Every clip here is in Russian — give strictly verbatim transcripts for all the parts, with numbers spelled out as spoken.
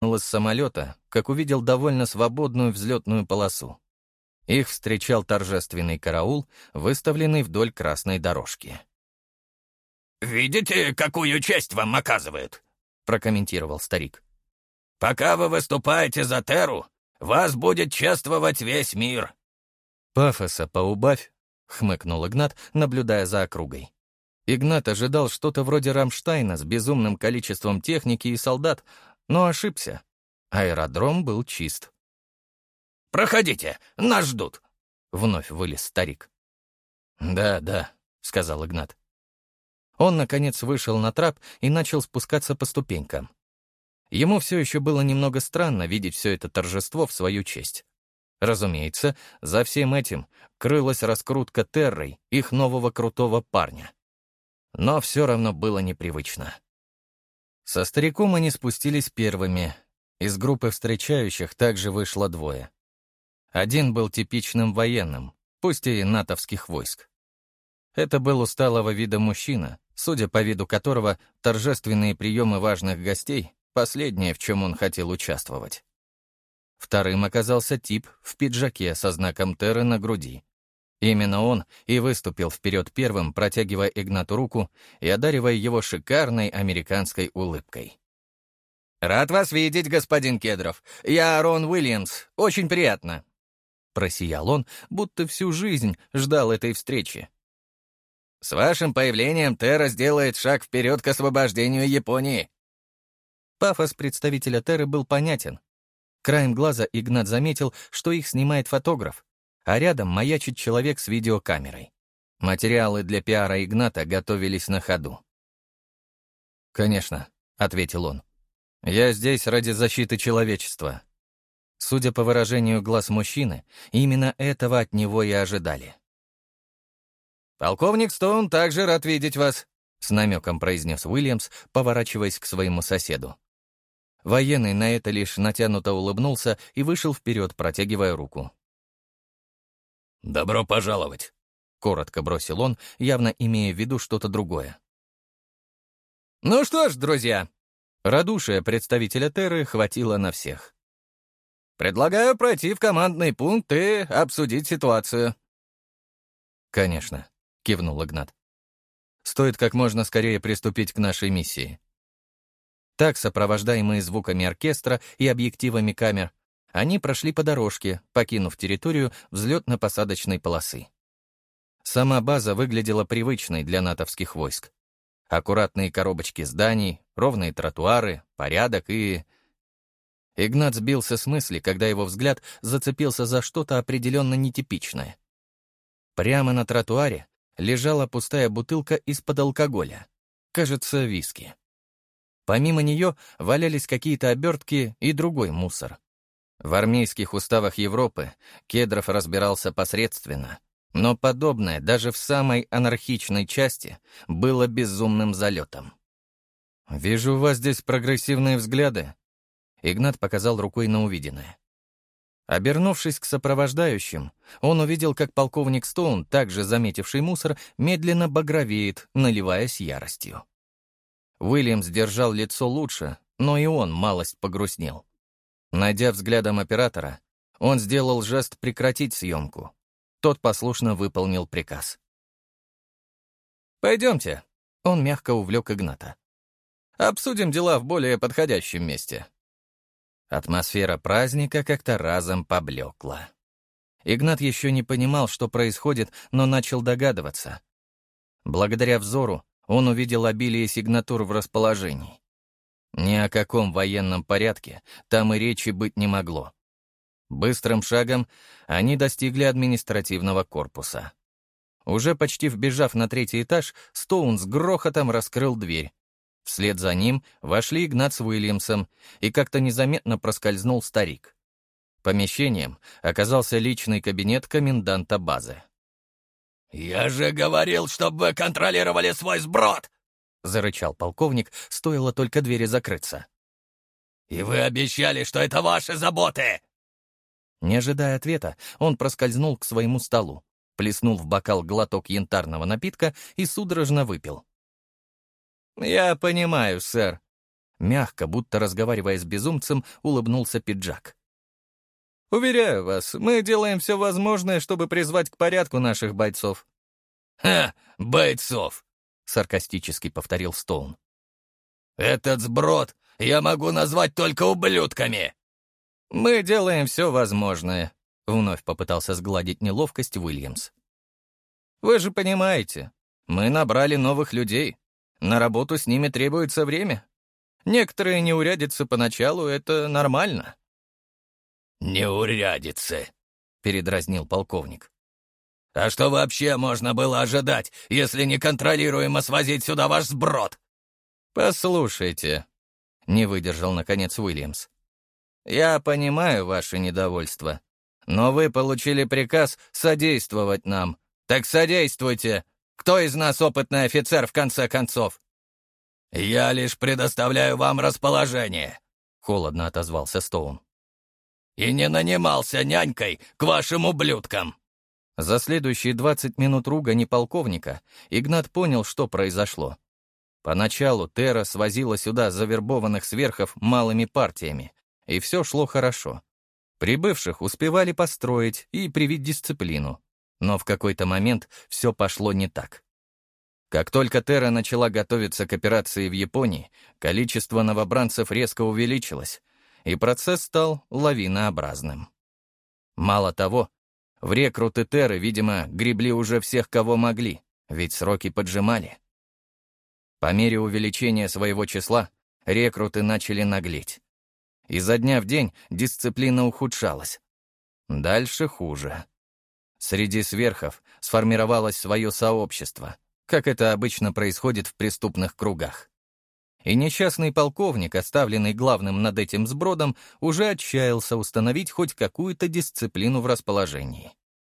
выпрыгнул из самолета, как увидел довольно свободную взлетную полосу. Их встречал торжественный караул, выставленный вдоль красной дорожки. «Видите, какую честь вам оказывают?» — прокомментировал старик. «Пока вы выступаете за Терру, вас будет чествовать весь мир». «Пафоса поубавь», — хмыкнул Игнат, наблюдая за округой. Игнат ожидал что-то вроде Рамштайна с безумным количеством техники и солдат, но ошибся. Аэродром был чист. «Проходите, нас ждут», — вновь вылез старик. «Да, да», — сказал Игнат. Он, наконец, вышел на трап и начал спускаться по ступенькам. Ему все еще было немного странно видеть все это торжество в свою честь. Разумеется, за всем этим крылась раскрутка Террой, их нового крутого парня. Но все равно было непривычно. Со стариком они спустились первыми. Из группы встречающих также вышло двое. Один был типичным военным, пусть и натовских войск. Это был усталого вида мужчина, судя по виду которого торжественные приемы важных гостей — последнее, в чем он хотел участвовать. Вторым оказался тип в пиджаке со знаком Терры на груди. Именно он и выступил вперед первым, протягивая Игнату руку и одаривая его шикарной американской улыбкой. «Рад вас видеть, господин Кедров. Я Рон Уильямс. Очень приятно». Просиял он, будто всю жизнь ждал этой встречи. «С вашим появлением Терра сделает шаг вперед к освобождению Японии». Пафос представителя Терры был понятен. Краем глаза Игнат заметил, что их снимает фотограф, а рядом маячит человек с видеокамерой. Материалы для пиара Игната готовились на ходу. «Конечно», — ответил он. «Я здесь ради защиты человечества». Судя по выражению глаз мужчины, именно этого от него и ожидали. «Полковник Стоун также рад видеть вас», — с намеком произнес Уильямс, поворачиваясь к своему соседу. Военный на это лишь натянуто улыбнулся и вышел вперед, протягивая руку. «Добро пожаловать», — коротко бросил он, явно имея в виду что-то другое. «Ну что ж, друзья», — радушие представителя Терры хватило на всех. «Предлагаю пройти в командный пункт и обсудить ситуацию». «Конечно», — кивнул Игнат. «Стоит как можно скорее приступить к нашей миссии». Так, сопровождаемые звуками оркестра и объективами камер, они прошли по дорожке, покинув территорию взлетно-посадочной полосы. Сама база выглядела привычной для натовских войск. Аккуратные коробочки зданий, ровные тротуары, порядок и... Игнат сбился с мысли, когда его взгляд зацепился за что-то определенно нетипичное. Прямо на тротуаре лежала пустая бутылка из-под алкоголя. Кажется, виски. Помимо нее валялись какие-то обертки и другой мусор. В армейских уставах Европы Кедров разбирался посредственно, но подобное даже в самой анархичной части было безумным залетом. «Вижу, у вас здесь прогрессивные взгляды», — Игнат показал рукой на увиденное. Обернувшись к сопровождающим, он увидел, как полковник Стоун, также заметивший мусор, медленно багровеет, наливаясь яростью. Уильямс держал лицо лучше, но и он малость погрустнел. Найдя взглядом оператора, он сделал жест прекратить съемку. Тот послушно выполнил приказ. «Пойдемте», — он мягко увлек Игната. «Обсудим дела в более подходящем месте». Атмосфера праздника как-то разом поблекла. Игнат еще не понимал, что происходит, но начал догадываться. Благодаря взору он увидел обилие сигнатур в расположении. Ни о каком военном порядке там и речи быть не могло. Быстрым шагом они достигли административного корпуса. Уже почти вбежав на третий этаж, Стоун с грохотом раскрыл дверь. Вслед за ним вошли Игнат с Уильямсом, и как-то незаметно проскользнул старик. Помещением оказался личный кабинет коменданта базы. «Я же говорил, чтобы вы контролировали свой сброд!» — зарычал полковник, стоило только двери закрыться. «И вы обещали, что это ваши заботы!» Не ожидая ответа, он проскользнул к своему столу, плеснул в бокал глоток янтарного напитка и судорожно выпил. «Я понимаю, сэр. Мягко, будто разговаривая с безумцем, улыбнулся пиджак. «Уверяю вас, мы делаем все возможное, чтобы призвать к порядку наших бойцов». «Ха, бойцов!» — саркастически повторил Стоун. «Этот сброд я могу назвать только ублюдками!» «Мы делаем все возможное», — вновь попытался сгладить неловкость Уильямс. «Вы же понимаете, мы набрали новых людей. На работу с ними требуется время. Некоторые неурядицы поначалу — это нормально». «Неурядицы», — передразнил полковник. «А что вообще можно было ожидать, если неконтролируемо свозить сюда ваш сброд?» «Послушайте», — не выдержал, наконец, Уильямс. «Я понимаю ваше недовольство, но вы получили приказ содействовать нам. Так содействуйте. Кто из нас опытный офицер, в конце концов?» «Я лишь предоставляю вам расположение», — холодно отозвался Стоун. «И не нанимался нянькой к вашим ублюдкам». За следующие двадцать минут ругани полковника Игнат понял, что произошло. Поначалу Терра свозила сюда завербованных сверхов малыми партиями, и все шло хорошо. Прибывших успевали построить и привить дисциплину, но в какой-то момент все пошло не так. Как только Терра начала готовиться к операции в Японии, количество новобранцев резко увеличилось, и процесс стал лавинообразным. Мало того, в рекруты Терры, видимо, гребли уже всех, кого могли, ведь сроки поджимали. По мере увеличения своего числа рекруты начали наглеть. Изо дня в день дисциплина ухудшалась. Дальше хуже. Среди сверхов сформировалось свое сообщество, как это обычно происходит в преступных кругах. И несчастный полковник, оставленный главным над этим сбродом, уже отчаялся установить хоть какую-то дисциплину в расположении.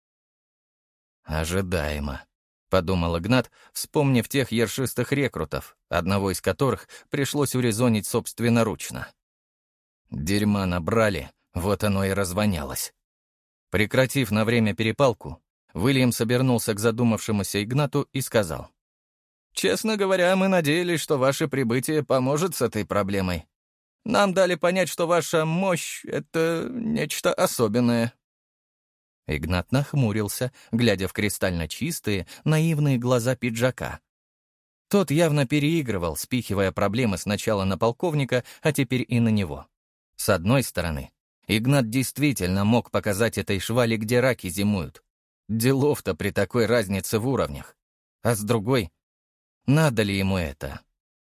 «Ожидаемо», — подумал Игнат, вспомнив тех ершистых рекрутов, одного из которых пришлось урезонить собственноручно. Дерьма набрали, вот оно и развонялось. Прекратив на время перепалку, Уильямс обернулся к задумавшемуся Игнату и сказал: «Честно говоря, мы надеялись, что ваше прибытие поможет с этой проблемой. Нам дали понять, что ваша мощь — это нечто особенное». Игнат нахмурился, глядя в кристально чистые, наивные глаза пиджака. Тот явно переигрывал, спихивая проблемы сначала на полковника, а теперь и на него. С одной стороны, Игнат действительно мог показать этой швали, где раки зимуют. Делов-то при такой разнице в уровнях. А с другой, надо ли ему это?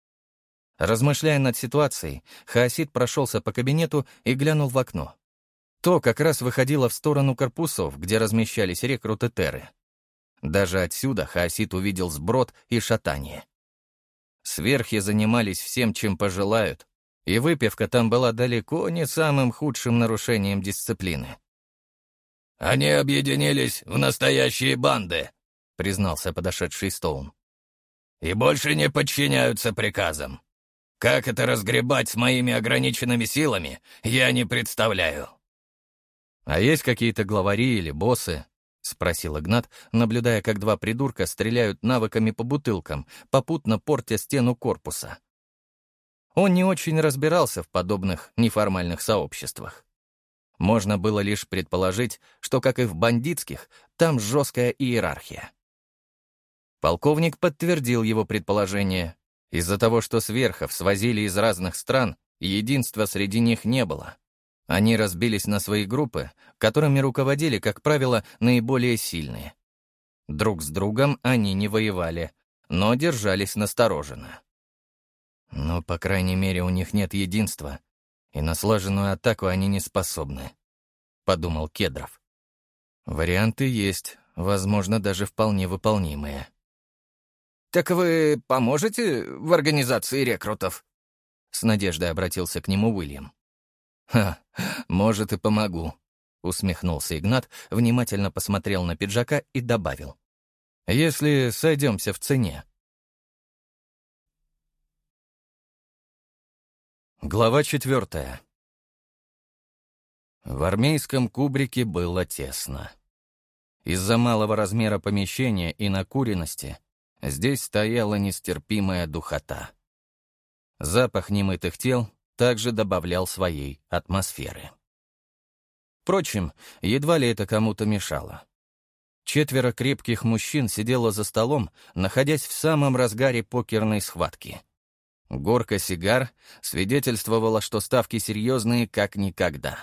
Размышляя над ситуацией, Хаосид прошелся по кабинету и глянул в окно. То как раз выходило в сторону корпусов, где размещались рекруты Терры. Даже отсюда Хаосид увидел сброд и шатание. Сверхи занимались всем, чем пожелают, и выпивка там была далеко не самым худшим нарушением дисциплины. «Они объединились в настоящие банды», — признался подошедший Стоун. «И больше не подчиняются приказам. Как это разгребать с моими ограниченными силами, я не представляю». «А есть какие-то главари или боссы?» — спросил Игнат, наблюдая, как два придурка стреляют навыками по бутылкам, попутно портя стену корпуса. Он не очень разбирался в подобных неформальных сообществах. Можно было лишь предположить, что, как и в бандитских, там жесткая иерархия. Полковник подтвердил его предположение. Из-за того, что сверхов свозили из разных стран, единства среди них не было. Они разбились на свои группы, которыми руководили, как правило, наиболее сильные. Друг с другом они не воевали, но держались настороженно. Но, по крайней мере, у них нет единства, и на слаженную атаку они не способны, — подумал Кедров. Варианты есть, возможно, даже вполне выполнимые. «Так вы поможете в организации рекрутов?» — с надеждой обратился к нему Уильям. «Ха, может, и помогу», — усмехнулся Игнат, внимательно посмотрел на пиджака и добавил. «Если сойдемся в цене». Глава четвертая. В армейском кубрике было тесно. Из-за малого размера помещения и накуренности здесь стояла нестерпимая духота. Запах немытых тел также добавлял своей атмосферы. Впрочем, едва ли это кому-то мешало. Четверо крепких мужчин сидело за столом, находясь в самом разгаре покерной схватки. Горка сигар свидетельствовала, что ставки серьезные как никогда.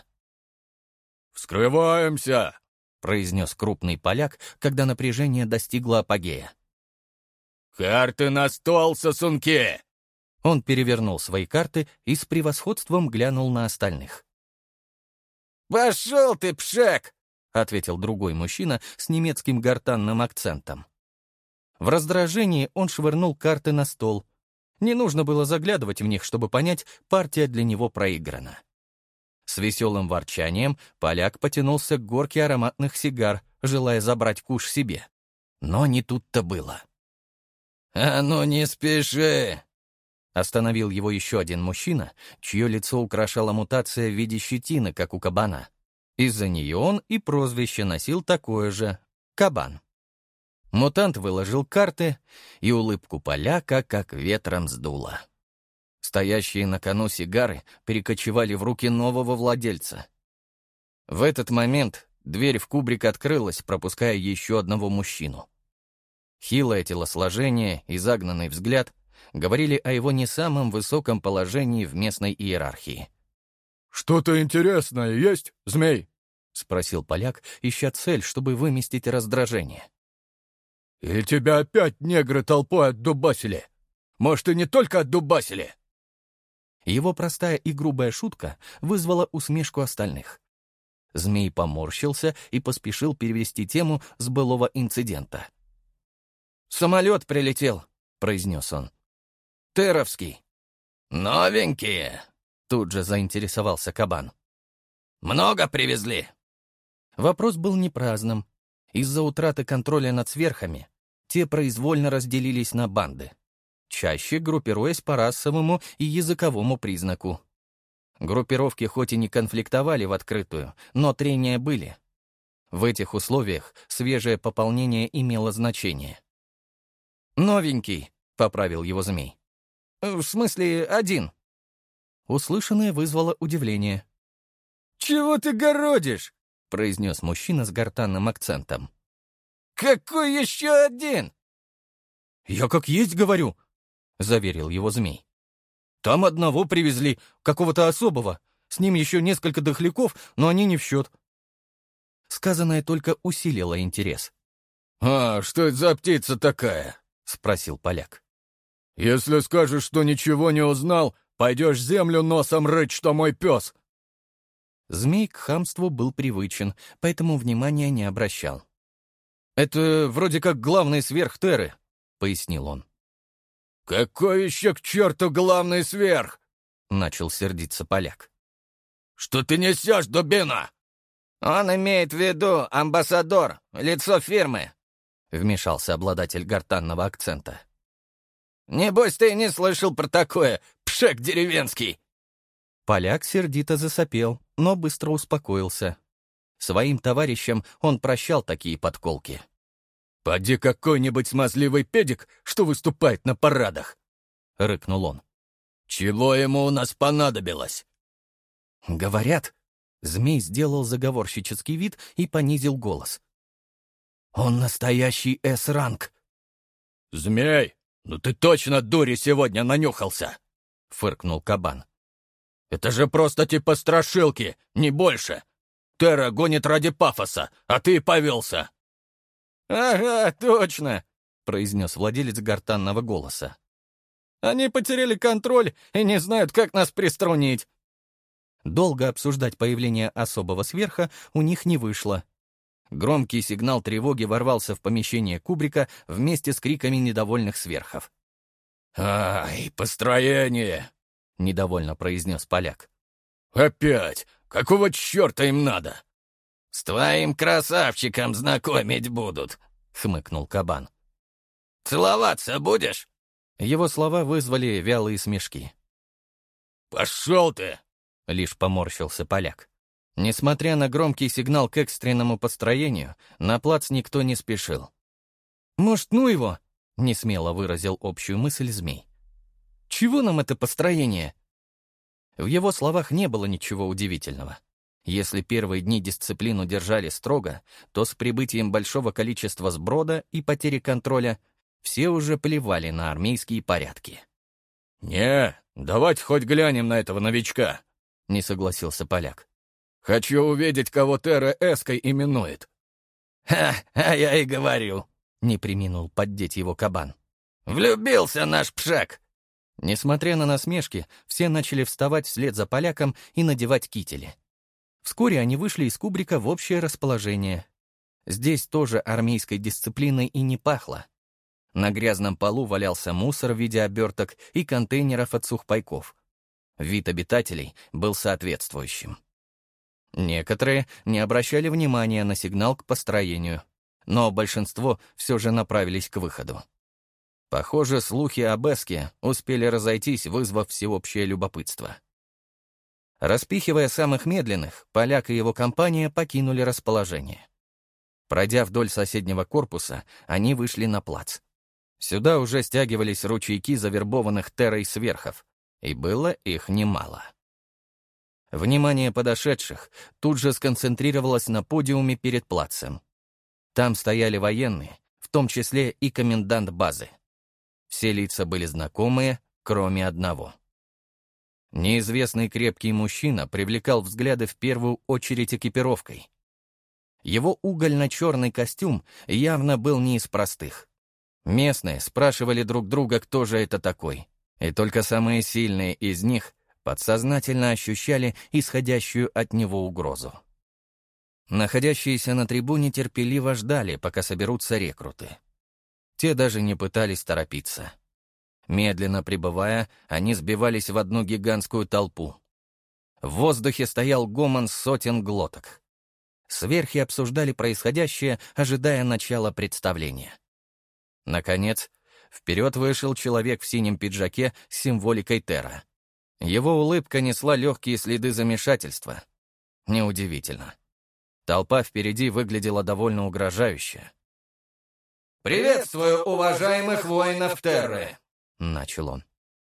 «Вскрываемся!» — произнес крупный поляк, когда напряжение достигло апогея. «Карты на стол, сосунки!» Он перевернул свои карты и с превосходством глянул на остальных. «Пошел ты, пшек!» — ответил другой мужчина с немецким гортанным акцентом. В раздражении он швырнул карты на стол. Не нужно было заглядывать в них, чтобы понять, партия для него проиграна. С веселым ворчанием поляк потянулся к горке ароматных сигар, желая забрать куш себе. Но не тут-то было. «А ну не спеши!» Остановил его еще один мужчина, чье лицо украшала мутация в виде щетины, как у кабана. Из-за нее он и прозвище носил такое же — кабан. Мутант выложил карты, и улыбку поляка как ветром сдуло. Стоящие на кону сигары перекочевали в руки нового владельца. В этот момент дверь в кубрик открылась, пропуская еще одного мужчину. Хилое телосложение и загнанный взгляд говорили о его не самом высоком положении в местной иерархии. «Что-то интересное есть, змей?» — спросил поляк, ища цель, чтобы выместить раздражение. «И тебя опять негры толпой отдубасили? Может, и не только отдубасили?» Его простая и грубая шутка вызвала усмешку остальных. Змей поморщился и поспешил перевести тему с былого инцидента. «Самолет прилетел», — произнес он. «Теровский». «Новенькие?» — тут же заинтересовался кабан. «Много привезли?» Вопрос был не праздным. Из-за утраты контроля над сверхами те произвольно разделились на банды, чаще группируясь по расовому и языковому признаку. Группировки хоть и не конфликтовали в открытую, но трения были. В этих условиях свежее пополнение имело значение. «Новенький», — поправил его змей. «В смысле, один». Услышанное вызвало удивление. «Чего ты городишь?» — произнес мужчина с гортанным акцентом. «Какой еще один?» «Я как есть говорю», — заверил его змей. «Там одного привезли, какого-то особого. С ним еще несколько дохляков, но они не в счет». Сказанное только усилило интерес. «А, что это за птица такая?» — спросил поляк. «Если скажешь, что ничего не узнал, пойдешь землю носом рыть, что мой пес». Змей к хамству был привычен, поэтому внимания не обращал. «Это вроде как главный сверх Терры», — пояснил он. «Какой еще к черту главный сверх?» — начал сердиться поляк. «Что ты несешь, дубина?» «Он имеет в виду амбассадор, лицо фирмы», — вмешался обладатель гортанного акцента. «Небось, ты не слышал про такое, пшек деревенский!» Поляк сердито засопел, но быстро успокоился. Своим товарищам он прощал такие подколки. «Поди какой-нибудь смазливый педик, что выступает на парадах!» — рыкнул он. «Чего ему у нас понадобилось?» «Говорят...» — змей сделал заговорщический вид и понизил голос. «Он настоящий эс-ранг!» «Змей, ну ты точно дури сегодня нанюхался!» — фыркнул кабан. «Это же просто типа страшилки, не больше! Терра гонит ради пафоса, а ты повелся!» «Ага, точно!» — произнес владелец гортанного голоса. «Они потеряли контроль и не знают, как нас приструнить!» Долго обсуждать появление особого сверха у них не вышло. Громкий сигнал тревоги ворвался в помещение кубрика вместе с криками недовольных сверхов. «Ай, построение!» — недовольно произнес поляк. «Опять! Какого черта им надо?» «С твоим красавчиком знакомить будут», — хмыкнул кабан. «Целоваться будешь?» Его слова вызвали вялые смешки. «Пошел ты!» — лишь поморщился поляк. Несмотря на громкий сигнал к экстренному построению, на плац никто не спешил. «Может, ну его?» — несмело выразил общую мысль змей. Чего нам это построение?» В его словах не было ничего удивительного. Если первые дни дисциплину держали строго, то с прибытием большого количества сброда и потери контроля все уже плевали на армейские порядки. «Не, давайте хоть глянем на этого новичка», — не согласился поляк. «Хочу увидеть, кого Терра Эской именует». «Ха, а я и говорю», — не преминул поддеть его кабан. «Влюбился наш Пшек». Несмотря на насмешки, все начали вставать вслед за поляком и надевать кители. Вскоре они вышли из кубрика в общее расположение. Здесь тоже армейской дисциплиной и не пахло. На грязном полу валялся мусор в виде оберток и контейнеров от сухпайков. Вид обитателей был соответствующим. Некоторые не обращали внимания на сигнал к построению, но большинство все же направились к выходу. Похоже, слухи об Эске успели разойтись, вызвав всеобщее любопытство. Распихивая самых медленных, поляк и его компания покинули расположение. Пройдя вдоль соседнего корпуса, они вышли на плац. Сюда уже стягивались ручейки завербованных Террой сверхов, и было их немало. Внимание подошедших тут же сконцентрировалось на подиуме перед плацем. Там стояли военные, в том числе и комендант базы. Все лица были знакомые, кроме одного. Неизвестный крепкий мужчина привлекал взгляды в первую очередь экипировкой. Его угольно-черный костюм явно был не из простых. Местные спрашивали друг друга, кто же это такой, и только самые сильные из них подсознательно ощущали исходящую от него угрозу. Находящиеся на трибуне терпеливо ждали, пока соберутся рекруты. Те даже не пытались торопиться. Медленно прибывая, они сбивались в одну гигантскую толпу. В воздухе стоял гомон сотен глоток. Сверхи обсуждали происходящее, ожидая начала представления. Наконец, вперед вышел человек в синем пиджаке с символикой Терра. Его улыбка несла легкие следы замешательства. Неудивительно. Толпа впереди выглядела довольно угрожающе. «Приветствую уважаемых воинов Терры», — начал он.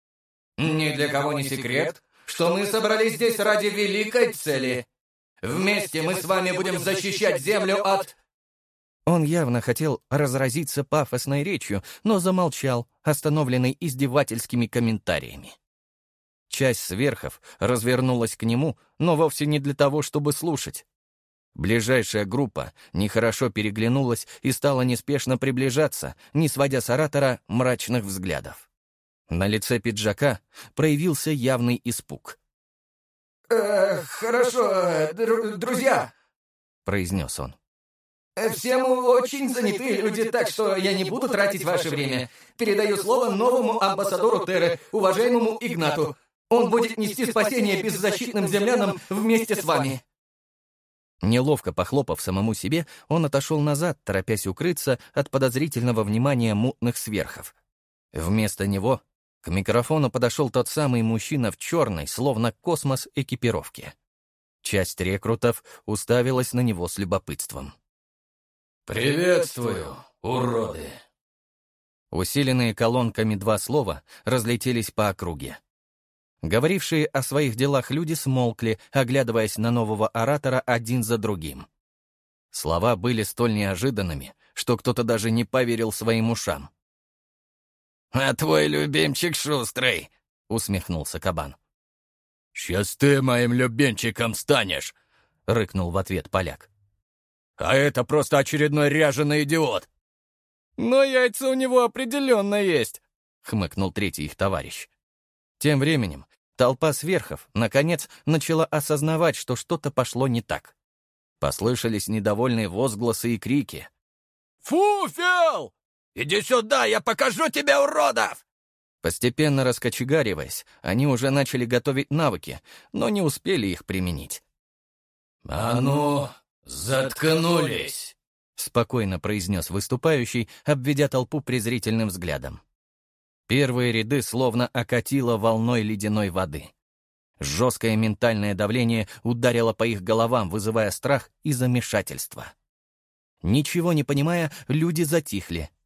«Ни для кого не секрет, что мы собрались здесь ради великой цели. Вместе мы с вами будем защищать землю от...» Он явно хотел разразиться пафосной речью, но замолчал, остановленный издевательскими комментариями. Часть сверхов развернулась к нему, но вовсе не для того, чтобы слушать. Ближайшая группа нехорошо переглянулась и стала неспешно приближаться, не сводя с оратора мрачных взглядов. На лице пиджака проявился явный испуг. «Э, «Хорошо, др- друзья», — произнес он. «Все мы очень занятые люди, так что я не буду тратить ваше время. Передаю слово новому амбассадору Терры, уважаемому Игнату. Он будет нести спасение беззащитным землянам вместе с вами». Неловко похлопав самому себе, он отошел назад, торопясь укрыться от подозрительного внимания мутных сверхов. Вместо него к микрофону подошел тот самый мужчина в черной, словно космос, экипировке. Часть рекрутов уставилась на него с любопытством. «Приветствую, уроды!» Усиленные колонками два слова разлетелись по округе. Говорившие о своих делах люди смолкли, оглядываясь на нового оратора один за другим. Слова были столь неожиданными, что кто-то даже не поверил своим ушам. «А твой любимчик шустрый», — усмехнулся кабан. «Сейчас ты моим любимчиком станешь», — рыкнул в ответ поляк. «А это просто очередной ряженый идиот». «Но яйца у него определенно есть», — хмыкнул третий их товарищ. Тем временем толпа сверхов, наконец, начала осознавать, что что-то пошло не так. Послышались недовольные возгласы и крики. «Фу, Фиал! «Иди сюда, я покажу тебе уродов!» Постепенно раскочегариваясь, они уже начали готовить навыки, но не успели их применить. «А ну, заткнулись!» — спокойно произнес выступающий, обведя толпу презрительным взглядом. Первые ряды словно окатило волной ледяной воды. Жесткое ментальное давление ударило по их головам, вызывая страх и замешательство. Ничего не понимая, люди затихли.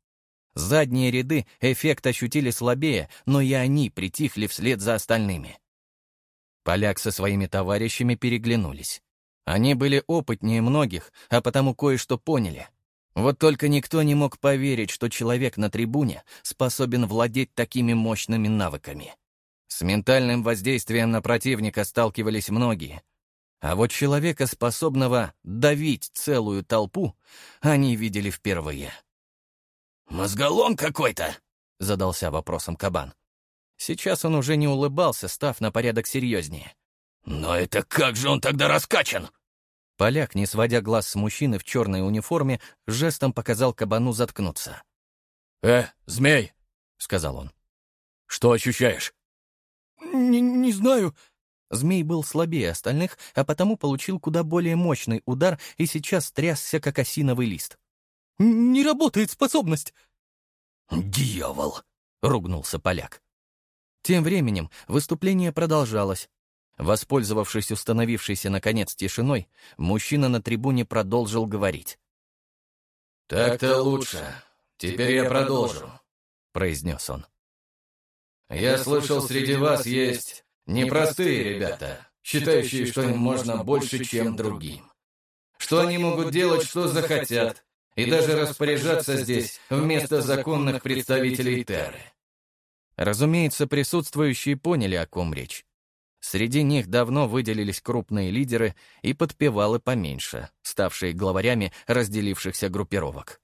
Задние ряды эффект ощутили слабее, но и они притихли вслед за остальными. Поляк со своими товарищами переглянулись. Они были опытнее многих, а потому кое-что поняли. Вот только никто не мог поверить, что человек на трибуне способен владеть такими мощными навыками. С ментальным воздействием на противника сталкивались многие. А вот человека, способного давить целую толпу, они видели впервые. «Мозголом какой-то?» — задался вопросом Кабан. Сейчас он уже не улыбался, став на порядок серьезнее. «Но это как же он тогда раскачан?» Поляк, не сводя глаз с мужчины в черной униформе, жестом показал Кабану заткнуться. «Э, змей!» — сказал он. «Что ощущаешь?» «Не, не знаю». Змей был слабее остальных, а потому получил куда более мощный удар и сейчас трясся, как осиновый лист. «Не работает способность». «Дьявол!» — ругнулся поляк. Тем временем выступление продолжалось. Воспользовавшись установившейся, наконец, тишиной, мужчина на трибуне продолжил говорить. «Так-то лучше. Теперь я продолжу», — произнес он. «Я слышал, среди вас есть непростые ребята, считающие, что им можно больше, чем другим. Что они могут делать, что захотят, и даже распоряжаться здесь вместо законных представителей Терры». Разумеется, присутствующие поняли, о ком речь. Среди них давно выделились крупные лидеры и подпевалы поменьше, ставшие главарями разделившихся группировок.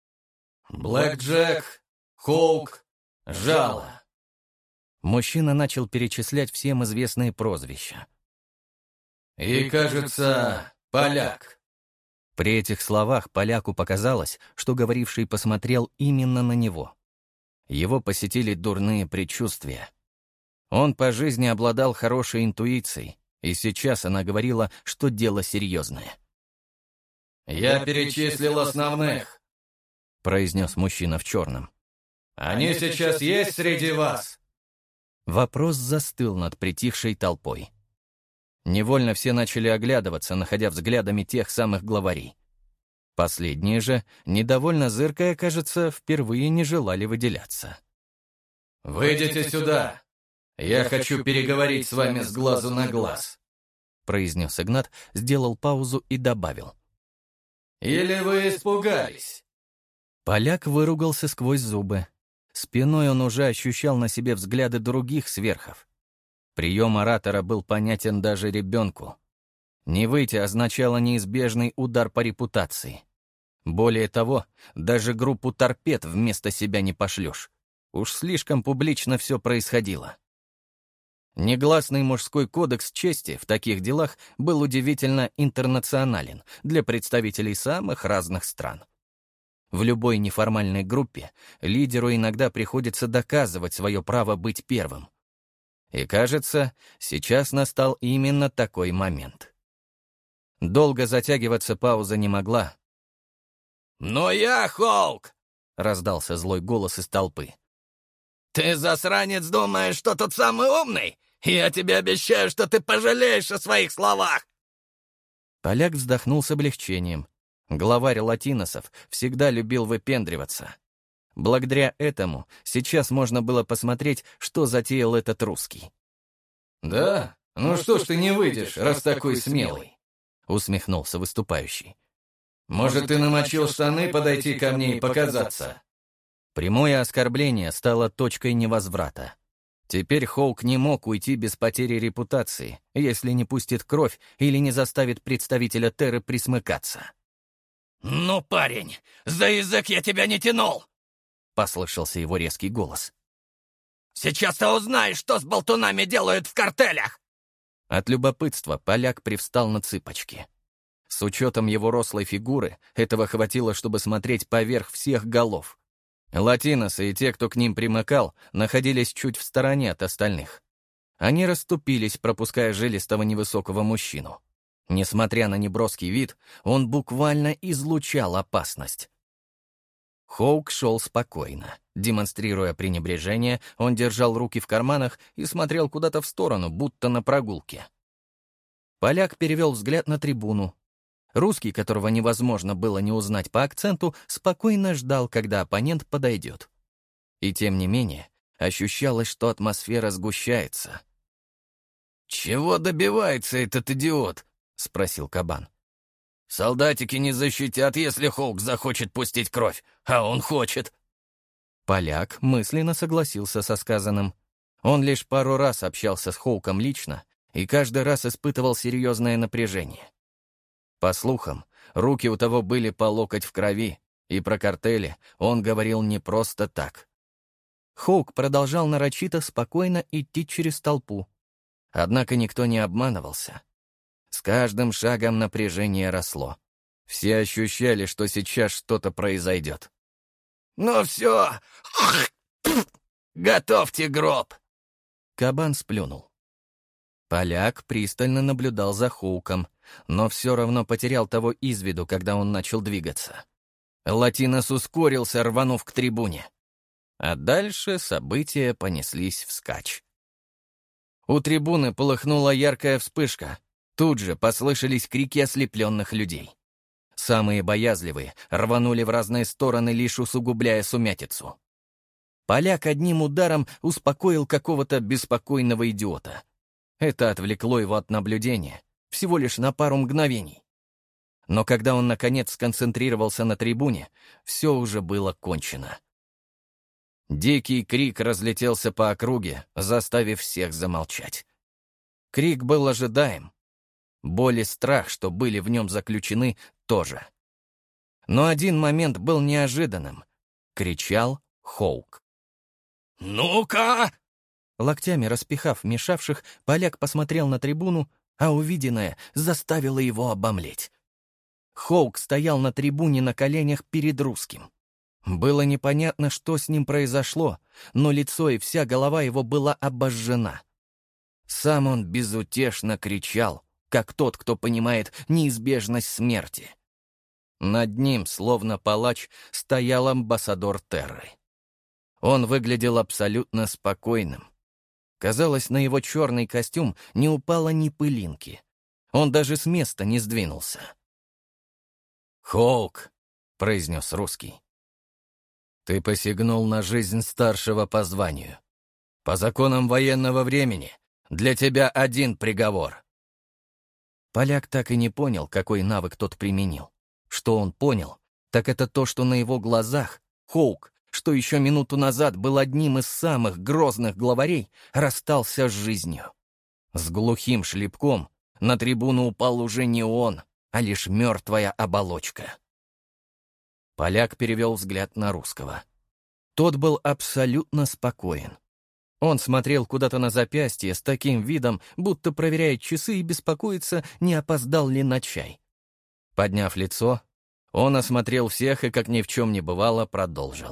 «Блэк Джек, Хоук, Жало». Мужчина начал перечислять всем известные прозвища. «И, кажется, Поляк». При этих словах поляку показалось, что говоривший посмотрел именно на него. Его посетили дурные предчувствия. Он по жизни обладал хорошей интуицией, и сейчас она говорила, что дело серьезное. «Я перечислил основных», — произнес мужчина в черном. «Они сейчас есть среди вас?» Вопрос застыл над притихшей толпой. Невольно все начали оглядываться, находя взглядами тех самых главарей. Последние же, недовольно зыркая, кажется, впервые не желали выделяться. «Выйдите сюда! Я хочу переговорить с вами с глазу на глаз», — произнес Игнат, сделал паузу и добавил. «Или вы испугались?» Поляк выругался сквозь зубы. Спиной он уже ощущал на себе взгляды других сверхов. Прием оратора был понятен даже ребенку. Не выйти означало неизбежный удар по репутации. Более того, даже группу торпед вместо себя не пошлешь. Уж слишком публично все происходило. Негласный мужской кодекс чести в таких делах был удивительно интернационален для представителей самых разных стран. В любой неформальной группе лидеру иногда приходится доказывать свое право быть первым. И кажется, сейчас настал именно такой момент. Долго затягиваться пауза не могла. «Но я, Хоук!» — раздался злой голос из толпы. «Ты, засранец, думаешь, что тут самый умный? Я тебе обещаю, что ты пожалеешь о своих словах!» Поляк вздохнул с облегчением. Главарь латиносов всегда любил выпендриваться. Благодаря этому сейчас можно было посмотреть, что затеял этот русский. «Да? Ну что ж ты не выйдешь, раз такой смелый?» — усмехнулся выступающий. «Может, ты намочил штаны подойти ко мне и показаться?» Прямое оскорбление стало точкой невозврата. Теперь Хоук не мог уйти без потери репутации, если не пустит кровь или не заставит представителя Терры присмыкаться. «Ну, парень, за язык я тебя не тянул!» — послышался его резкий голос. «Сейчас ты узнаешь, что с болтунами делают в картелях!» От любопытства поляк привстал на цыпочки. С учетом его рослой фигуры, этого хватило, чтобы смотреть поверх всех голов. Латиносы и те, кто к ним примыкал, находились чуть в стороне от остальных. Они расступились, пропуская жилистого невысокого мужчину. Несмотря на неброский вид, он буквально излучал опасность. Хоук шел спокойно. Демонстрируя пренебрежение, он держал руки в карманах и смотрел куда-то в сторону, будто на прогулке. Поляк перевел взгляд на трибуну. Русский, которого невозможно было не узнать по акценту, спокойно ждал, когда оппонент подойдет. И тем не менее, ощущалось, что атмосфера сгущается. «Чего добивается этот идиот?» — спросил Кабан. «Солдатики не защитят, если Хоук захочет пустить кровь, а он хочет». Поляк мысленно согласился со сказанным. Он лишь пару раз общался с Хоуком лично и каждый раз испытывал серьезное напряжение. По слухам, руки у того были по локоть в крови, и про картели он говорил не просто так. Хоук продолжал нарочито спокойно идти через толпу. Однако никто не обманывался. С каждым шагом напряжение росло. Все ощущали, что сейчас что-то произойдет. «Ну все! Готовьте гроб!» Кабан сплюнул. Поляк пристально наблюдал за Хоуком, но все равно потерял того из виду, когда он начал двигаться. Латинос ускорился, рванув к трибуне. А дальше события понеслись вскачь. У трибуны полыхнула яркая вспышка. Тут же послышались крики ослепленных людей. Самые боязливые рванули в разные стороны, лишь усугубляя сумятицу. Поляк одним ударом успокоил какого-то беспокойного идиота. Это отвлекло его от наблюдения, всего лишь на пару мгновений. Но когда он, наконец, сконцентрировался на трибуне, все уже было кончено. Дикий крик разлетелся по округе, заставив всех замолчать. Крик был ожидаем. Боль и страх, что были в нем заключены, тоже. Но один момент был неожиданным. Кричал Хоук. «Ну-ка!» Локтями распихав мешавших, поляк посмотрел на трибуну, а увиденное заставило его обомлеть. Хоук стоял на трибуне на коленях перед русским. Было непонятно, что с ним произошло, но лицо и вся голова его была обожжена. Сам он безутешно кричал, как тот, кто понимает неизбежность смерти. Над ним, словно палач, стоял амбассадор Терры. Он выглядел абсолютно спокойным. Казалось, на его черный костюм не упало ни пылинки. Он даже с места не сдвинулся. «Хоук», — произнес русский, — «ты посягнул на жизнь старшего по званию. По законам военного времени для тебя один приговор». Поляк так и не понял, какой навык тот применил. Что он понял, так это то, что на его глазах Хоук, что еще минуту назад был одним из самых грозных главарей, расстался с жизнью. С глухим шлепком на трибуну упал уже не он, а лишь мертвая оболочка. Поляк перевел взгляд на русского. Тот был абсолютно спокоен. Он смотрел куда-то на запястье с таким видом, будто проверяет часы и беспокоится, не опоздал ли на чай. Подняв лицо, он осмотрел всех и, как ни в чем не бывало, продолжил.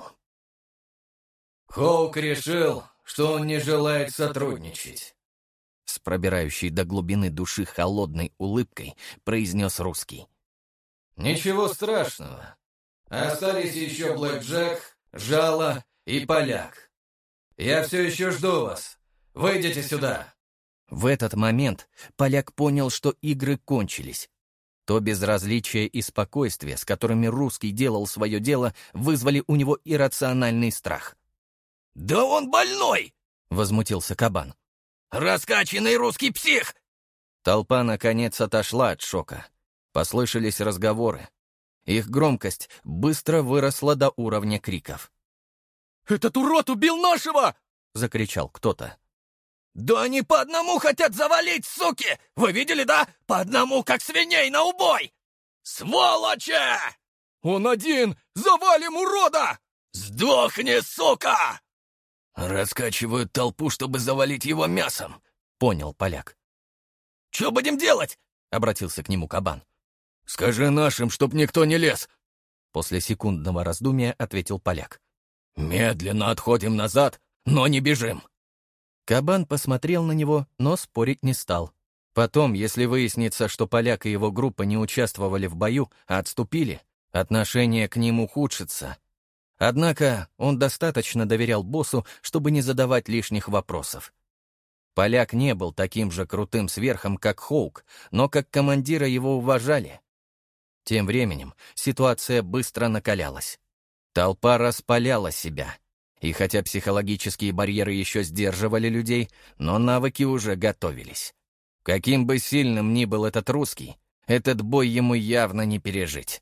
Хоук решил, что он не желает сотрудничать. С пробирающей до глубины души холодной улыбкой произнес русский. Ничего страшного. Остались еще Блэк Джек, Жало и Поляк. Я все еще жду вас. Выйдите сюда. В этот момент Поляк понял, что игры кончились. То безразличие и спокойствие, с которыми русский делал свое дело, вызвали у него иррациональный страх. «Да он больной!» — возмутился Кабан. «Раскачанный русский псих!» Толпа, наконец, отошла от шока. Послышались разговоры. Их громкость быстро выросла до уровня криков. «Этот урод убил нашего!» — закричал кто-то. «Да они по одному хотят завалить, суки! Вы видели, да? По одному, как свиней на убой! Сволочи! Он один! Завалим урода! Сдохни, сука!» «Раскачивают толпу, чтобы завалить его мясом», — понял поляк. «Что будем делать?» — обратился к нему Кабан. «Скажи нашим, чтоб никто не лез!» После секундного раздумья ответил поляк. «Медленно отходим назад, но не бежим!» Кабан посмотрел на него, но спорить не стал. Потом, если выяснится, что поляк и его группа не участвовали в бою, а отступили, отношение к ним ухудшится. Однако он достаточно доверял боссу, чтобы не задавать лишних вопросов. Поляк не был таким же крутым сверхом, как Хоук, но как командира его уважали. Тем временем ситуация быстро накалялась. Толпа распаляла себя. И хотя психологические барьеры еще сдерживали людей, но навыки уже готовились. Каким бы сильным ни был этот русский, этот бой ему явно не пережить.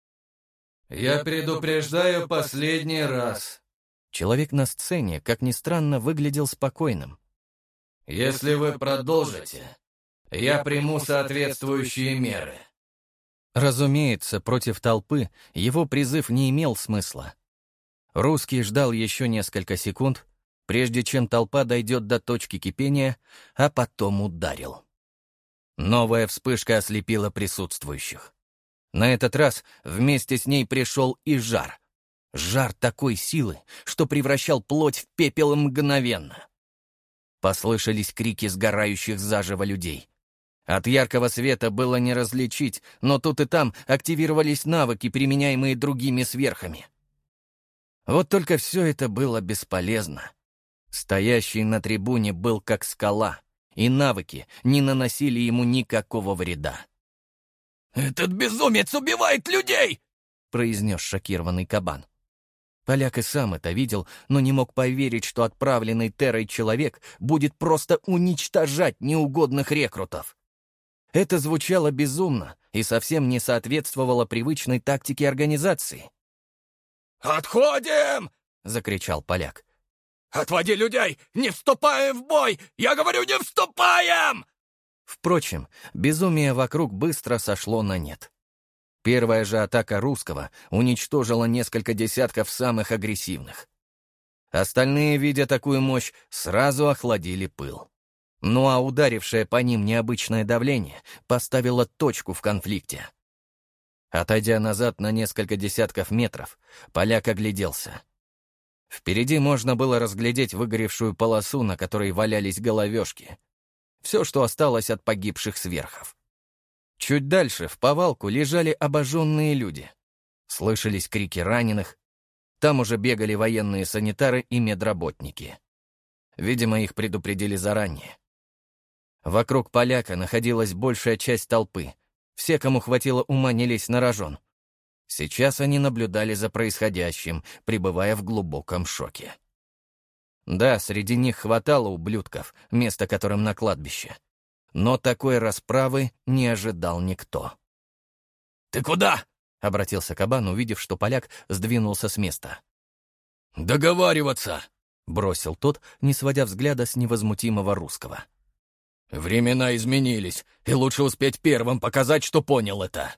«Я предупреждаю последний раз». Человек на сцене, как ни странно, выглядел спокойным. «Если вы продолжите, я приму соответствующие меры». Разумеется, против толпы его призыв не имел смысла. Русский ждал еще несколько секунд, прежде чем толпа дойдет до точки кипения, а потом ударил. Новая вспышка ослепила присутствующих. На этот раз вместе с ней пришел и жар. Жар такой силы, что превращал плоть в пепел мгновенно. Послышались крики сгорающих заживо людей. От яркого света было не различить, но тут и там активировались навыки, применяемые другими сверхами. Вот только все это было бесполезно. Стоящий на трибуне был как скала, и навыки не наносили ему никакого вреда. «Этот безумец убивает людей!» — произнес шокированный кабан. Поляк и сам это видел, но не мог поверить, что отправленный Террой человек будет просто уничтожать неугодных рекрутов. Это звучало безумно и совсем не соответствовало привычной тактике организации. «Отходим!» — закричал поляк. «Отводи людей! Не вступаем в бой! Я говорю, не вступаем!» Впрочем, безумие вокруг быстро сошло на нет. Первая же атака русского уничтожила несколько десятков самых агрессивных. Остальные, видя такую мощь, сразу охладили пыл. Ну а ударившее по ним необычное давление поставило точку в конфликте. Отойдя назад на несколько десятков метров, поляк огляделся. Впереди можно было разглядеть выгоревшую полосу, на которой валялись головешки. Все, что осталось от погибших сверхов. Чуть дальше в повалку лежали обожженные люди. Слышались крики раненых. Там уже бегали военные санитары и медработники. Видимо, их предупредили заранее. Вокруг поляка находилась большая часть толпы. Все, кому хватило ума, не лезть на рожон. Сейчас они наблюдали за происходящим, пребывая в глубоком шоке. Да, среди них хватало ублюдков, место которым на кладбище. Но такой расправы не ожидал никто. «Ты куда?» — обратился кабан, увидев, что поляк сдвинулся с места. «Договариваться!» — бросил тот, не сводя взгляда с невозмутимого русского. «Времена изменились, и лучше успеть первым показать, что понял это».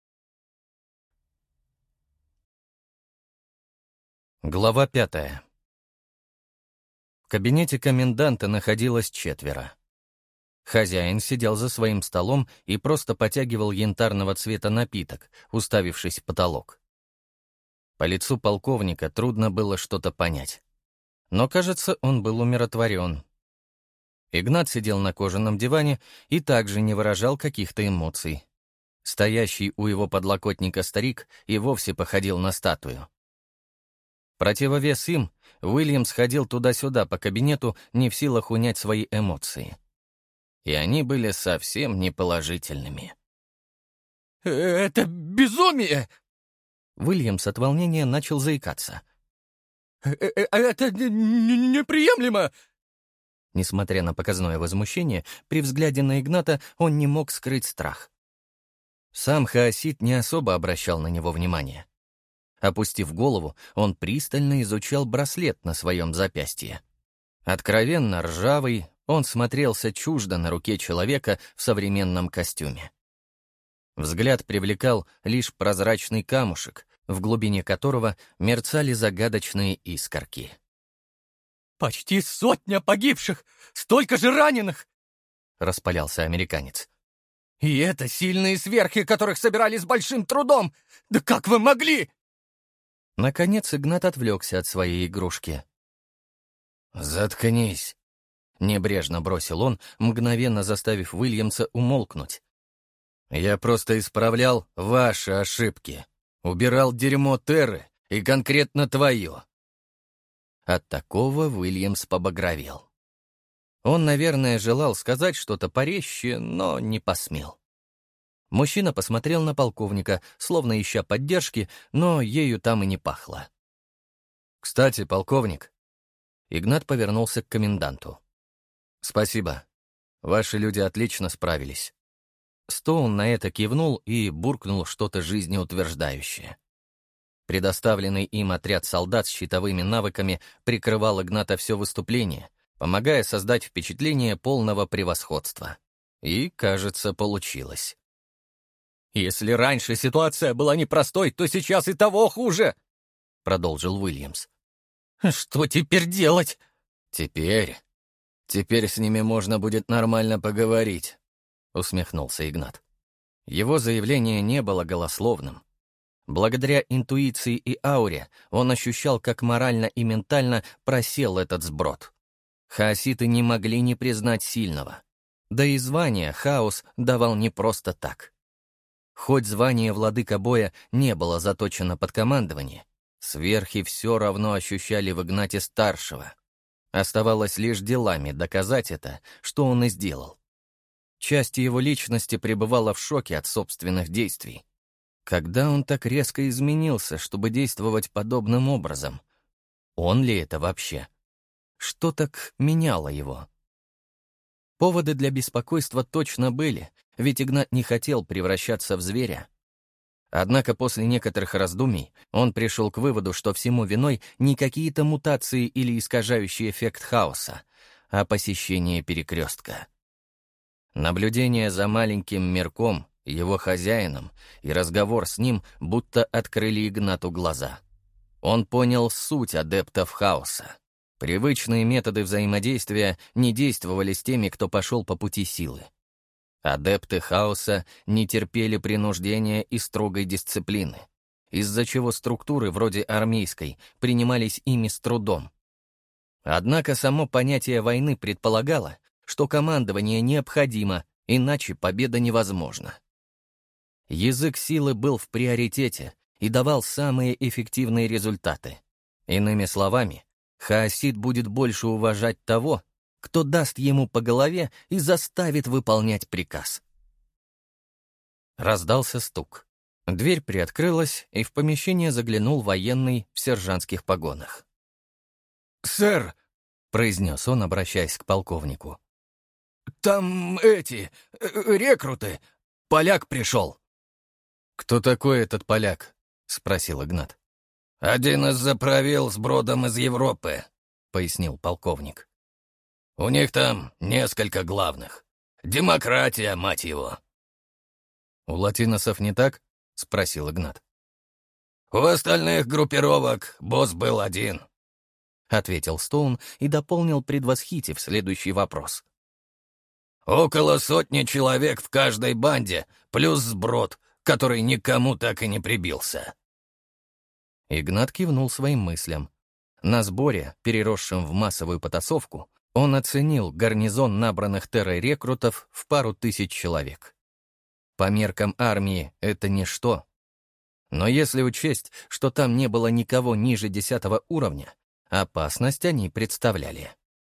Глава пятая. В кабинете коменданта находилось четверо. Хозяин сидел за своим столом и просто потягивал янтарного цвета напиток, уставившись в потолок. По лицу полковника трудно было что-то понять. Но, кажется, он был умиротворен. Игнат сидел на кожаном диване и также не выражал каких-то эмоций. Стоящий у его подлокотника старик и вовсе походил на статую. Противовес им, Уильямс ходил туда-сюда по кабинету, не в силах унять свои эмоции. И они были совсем неположительными. «Это безумие!» Уильямс от волнения начал заикаться. «Это неприемлемо!» Несмотря на показное возмущение, при взгляде на Игната он не мог скрыть страх. Сам Хаосид не особо обращал на него внимание. Опустив голову, он пристально изучал браслет на своем запястье. Откровенно ржавый, он смотрелся чуждо на руке человека в современном костюме. Взгляд привлекал лишь прозрачный камушек, в глубине которого мерцали загадочные искорки. «Почти сотня погибших! Столько же раненых!» — распалялся американец. «И это сильные сверхи, которых собирали с большим трудом! Да как вы могли?» Наконец Игнат отвлекся от своей игрушки. «Заткнись!» — небрежно бросил он, мгновенно заставив Уильямса умолкнуть. «Я просто исправлял ваши ошибки. Убирал дерьмо Терры и конкретно твое». От такого Уильямс побагровел. Он, наверное, желал сказать что-то порезче, но не посмел. Мужчина посмотрел на полковника, словно ища поддержки, но ею там и не пахло. «Кстати, полковник...» Игнат повернулся к коменданту. «Спасибо. Ваши люди отлично справились». Стоун на это кивнул и буркнул что-то жизнеутверждающее. Предоставленный им отряд солдат с щитовыми навыками прикрывал Игната все выступление, помогая создать впечатление полного превосходства. И, кажется, получилось. «Если раньше ситуация была непростой, то сейчас и того хуже!» — продолжил Уильямс. «Что теперь делать?» «Теперь... Теперь с ними можно будет нормально поговорить», — усмехнулся Игнат. Его заявление не было голословным. Благодаря интуиции и ауре он ощущал, как морально и ментально просел этот сброд. Хаоситы не могли не признать сильного. Да и звание Хаос давал не просто так. Хоть звание владыка боя не было заточено под командование, сверхи все равно ощущали в Игнате старшего. Оставалось лишь делами доказать это, что он и сделал. Часть его личности пребывала в шоке от собственных действий. Когда он так резко изменился, чтобы действовать подобным образом? Он ли это вообще? Что так меняло его? Поводы для беспокойства точно были, ведь Игнат не хотел превращаться в зверя. Однако после некоторых раздумий он пришел к выводу, что всему виной не какие-то мутации или искажающий эффект хаоса, а посещение перекрестка. Наблюдение за маленьким мирком, его хозяином, и разговор с ним будто открыли Игнату глаза. Он понял суть адептов хаоса. Привычные методы взаимодействия не действовали с теми, кто пошел по пути силы. Адепты хаоса не терпели принуждения и строгой дисциплины, из-за чего структуры вроде армейской принимались ими с трудом. Однако само понятие войны предполагало, что командование необходимо, иначе победа невозможна. Язык силы был в приоритете и давал самые эффективные результаты. Иными словами, хаосит будет больше уважать того, кто даст ему по голове и заставит выполнять приказ. Раздался стук. Дверь приоткрылась, и в помещение заглянул военный в сержантских погонах. «Сэр», — произнес он, обращаясь к полковнику, — «там эти, э, рекруты. Поляк пришел». «Кто такой этот поляк?» — спросил Игнат. «Один из заправил с бродом из Европы», — пояснил полковник. «У них там несколько главных. Демократия, мать его». «У латиносов не так?» — спросил Игнат. «У остальных группировок босс был один», — ответил Стоун и дополнил, предвосхитив следующий вопрос. «Около сотни человек в каждой банде, плюс сброд, который никому так и не прибился». Игнат кивнул своим мыслям. На сборе, переросшем в массовую потасовку, он оценил гарнизон набранных террой-рекрутов в пару тысяч человек. По меркам армии это ничто. Но если учесть, что там не было никого ниже десятого уровня, опасность они представляли.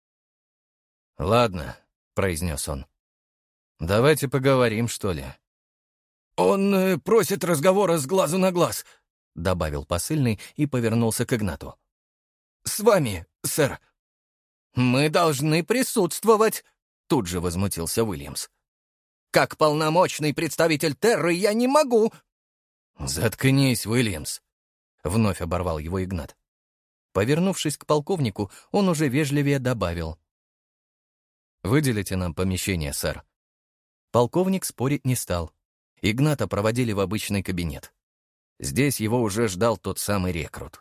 «Ладно», — произнес он. «Давайте поговорим, что ли?» «Он э, просит разговора с глазу на глаз», — добавил посыльный и повернулся к Игнату. «С вами, сэр». «Мы должны присутствовать», — тут же возмутился Уильямс. «Как полномочный представитель Терры я не могу». «Заткнись, Уильямс», — вновь оборвал его Игнат. Повернувшись к полковнику, он уже вежливее добавил. «Выделите нам помещение, сэр». Полковник спорить не стал. Игната проводили в обычный кабинет. Здесь его уже ждал тот самый рекрут.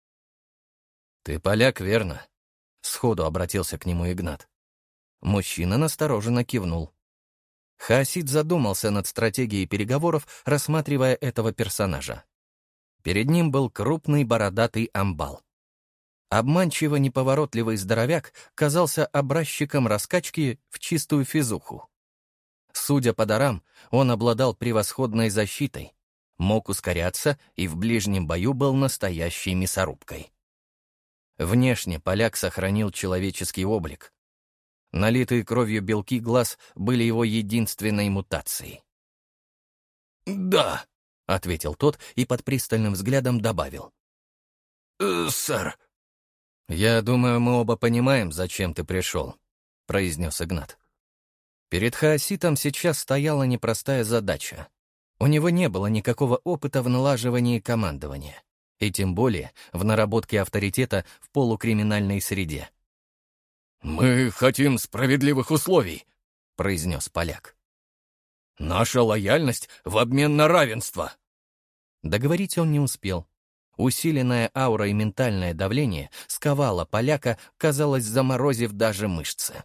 «Ты поляк, верно?» — сходу обратился к нему Игнат. Мужчина настороженно кивнул. Хаосид задумался над стратегией переговоров, рассматривая этого персонажа. Перед ним был крупный бородатый амбал. Обманчиво неповоротливый здоровяк казался образчиком раскачки в чистую физуху. Судя по дарам, он обладал превосходной защитой, мог ускоряться и в ближнем бою был настоящей мясорубкой. Внешне поляк сохранил человеческий облик. Налитые кровью белки глаз были его единственной мутацией. «Да», — ответил тот и под пристальным взглядом добавил. «Э, «Сэр». «Я думаю, мы оба понимаем, зачем ты пришел», — произнес Игнат. Перед хаоситом сейчас стояла непростая задача. У него не было никакого опыта в налаживании командования, и тем более в наработке авторитета в полукриминальной среде. «Мы хотим справедливых условий», — произнес поляк. «Наша лояльность в обмен на равенство». Договорить он не успел. Усиленная аура и ментальное давление сковало поляка, казалось, заморозив даже мышцы.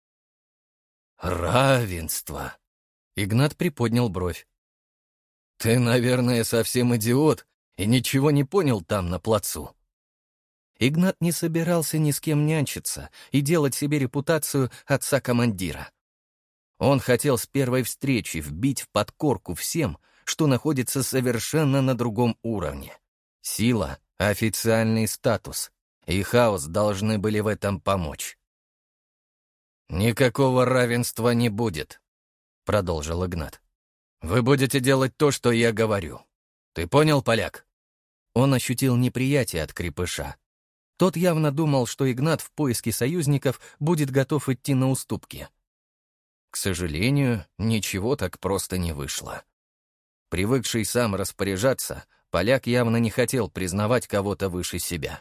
«Равенство!» — Игнат приподнял бровь. «Ты, наверное, совсем идиот и ничего не понял там, на плацу». Игнат не собирался ни с кем нянчиться и делать себе репутацию отца-командира. Он хотел с первой встречи вбить в подкорку всем, что находится совершенно на другом уровне. Сила, официальный статус и хаос должны были в этом помочь. «Никакого равенства не будет», — продолжил Игнат. «Вы будете делать то, что я говорю. Ты понял, поляк?» Он ощутил неприятие от крепыша. Тот явно думал, что Игнат в поиске союзников будет готов идти на уступки. К сожалению, ничего так просто не вышло. Привыкший сам распоряжаться, поляк явно не хотел признавать кого-то выше себя.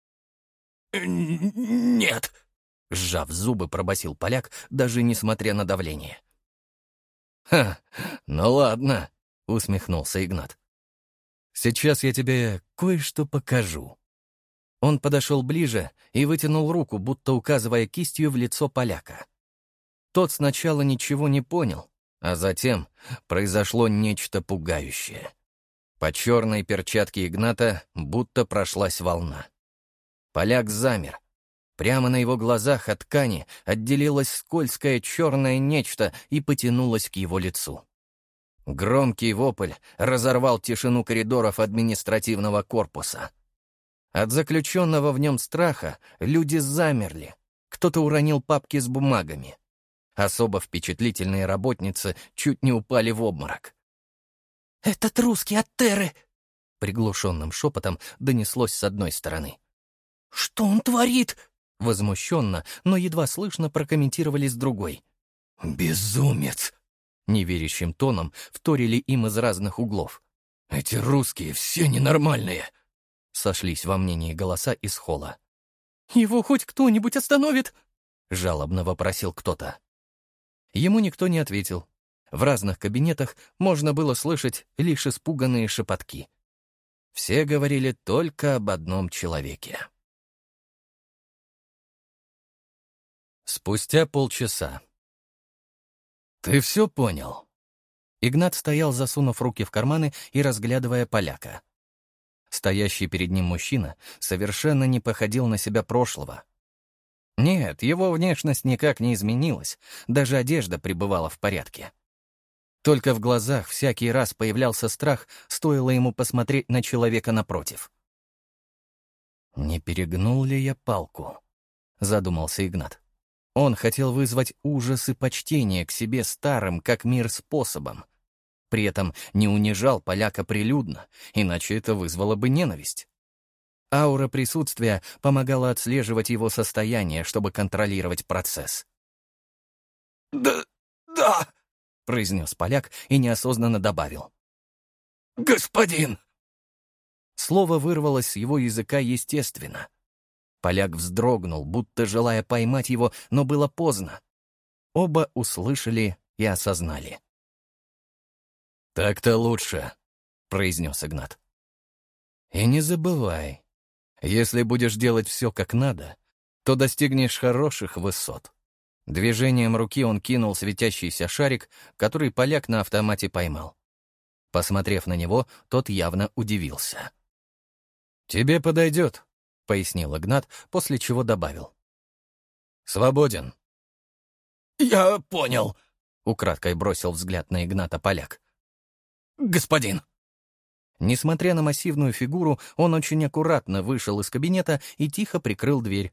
«Нет», — сжав зубы, пробасил поляк, даже несмотря на давление. «Ха, ну ладно», — усмехнулся Игнат. «Сейчас я тебе кое-что покажу». Он подошел ближе и вытянул руку, будто указывая кистью в лицо поляка. Тот сначала ничего не понял, а затем произошло нечто пугающее. По черной перчатке Игната будто прошлась волна. Поляк замер. Прямо на его глазах от ткани отделилось скользкое черное нечто и потянулось к его лицу. Громкий вопль разорвал тишину коридоров административного корпуса. От заключенного в нем страха люди замерли. Кто-то уронил папки с бумагами. Особо впечатлительные работницы чуть не упали в обморок. «Этот русский от Терры!» — приглушенным шепотом донеслось с одной стороны. «Что он творит?» — возмущенно, но едва слышно прокомментировали с другой. «Безумец!» — неверящим тоном вторили им из разных углов. «Эти русские все ненормальные!» — сошлись во мнении голоса из холла. «Его хоть кто-нибудь остановит?» — жалобно вопросил кто-то. Ему никто не ответил. В разных кабинетах можно было слышать лишь испуганные шепотки. Все говорили только об одном человеке. Спустя полчаса. «Ты все понял?» Игнат стоял, засунув руки в карманы и разглядывая поляка. Стоящий перед ним мужчина совершенно не походил на себя прошлого. Нет, его внешность никак не изменилась, даже одежда пребывала в порядке. Только в глазах всякий раз появлялся страх, стоило ему посмотреть на человека напротив. «Не перегнул ли я палку?» — задумался Игнат. Он хотел вызвать ужас и почтение к себе старым, как мир, способом. При этом не унижал поляка прилюдно, иначе это вызвало бы ненависть. Аура присутствия помогала отслеживать его состояние, чтобы контролировать процесс. «Да, да», — произнес поляк и неосознанно добавил. «Господин!» Слово вырвалось с его языка естественно. Поляк вздрогнул, будто желая поймать его, но было поздно. Оба услышали и осознали. «Так-то лучше», — произнес Игнат. «И не забывай, если будешь делать все как надо, то достигнешь хороших высот». Движением руки он кинул светящийся шарик, который поляк на автомате поймал. Посмотрев на него, тот явно удивился. «Тебе подойдет», — пояснил Игнат, после чего добавил. «Свободен». «Я понял», — украдкой бросил взгляд на Игната поляк. «Господин». Несмотря на массивную фигуру, он очень аккуратно вышел из кабинета и тихо прикрыл дверь.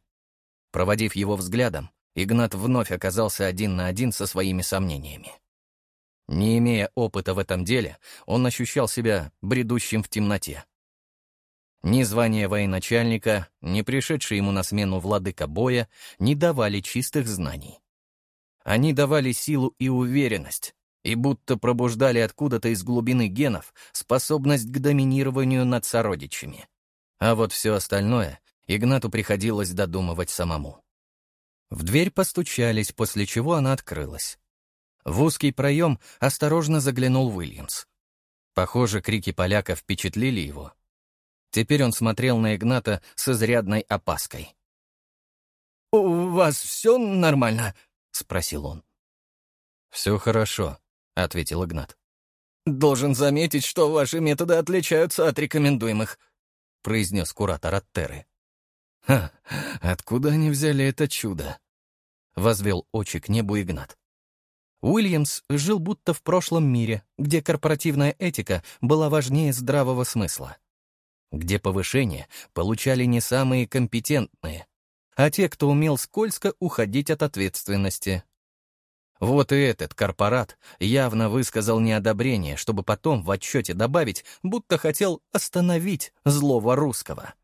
Проводив его взглядом, Игнат вновь оказался один на один со своими сомнениями. Не имея опыта в этом деле, он ощущал себя бредущим в темноте. Ни звание военачальника, ни пришедший ему на смену владыка боя не давали чистых знаний. Они давали силу и уверенность, и будто пробуждали откуда-то из глубины генов способность к доминированию над сородичами. А вот все остальное Игнату приходилось додумывать самому. В дверь постучались, после чего она открылась. В узкий проем осторожно заглянул Уильямс. Похоже, крики поляка впечатлили его. Теперь он смотрел на Игната с изрядной опаской. «У вас все нормально?» — спросил он. «Все хорошо», — ответил Игнат. «Должен заметить, что ваши методы отличаются от рекомендуемых», — произнес куратор от Терры. «Ха, откуда они взяли это чудо?» — возвел очи к небу Игнат. Уильямс жил будто в прошлом мире, где корпоративная этика была важнее здравого смысла, где повышение получали не самые компетентные, а те, кто умел скользко уходить от ответственности. Вот и этот корпорат явно высказал неодобрение, чтобы потом в отчете добавить, будто хотел остановить злого русского.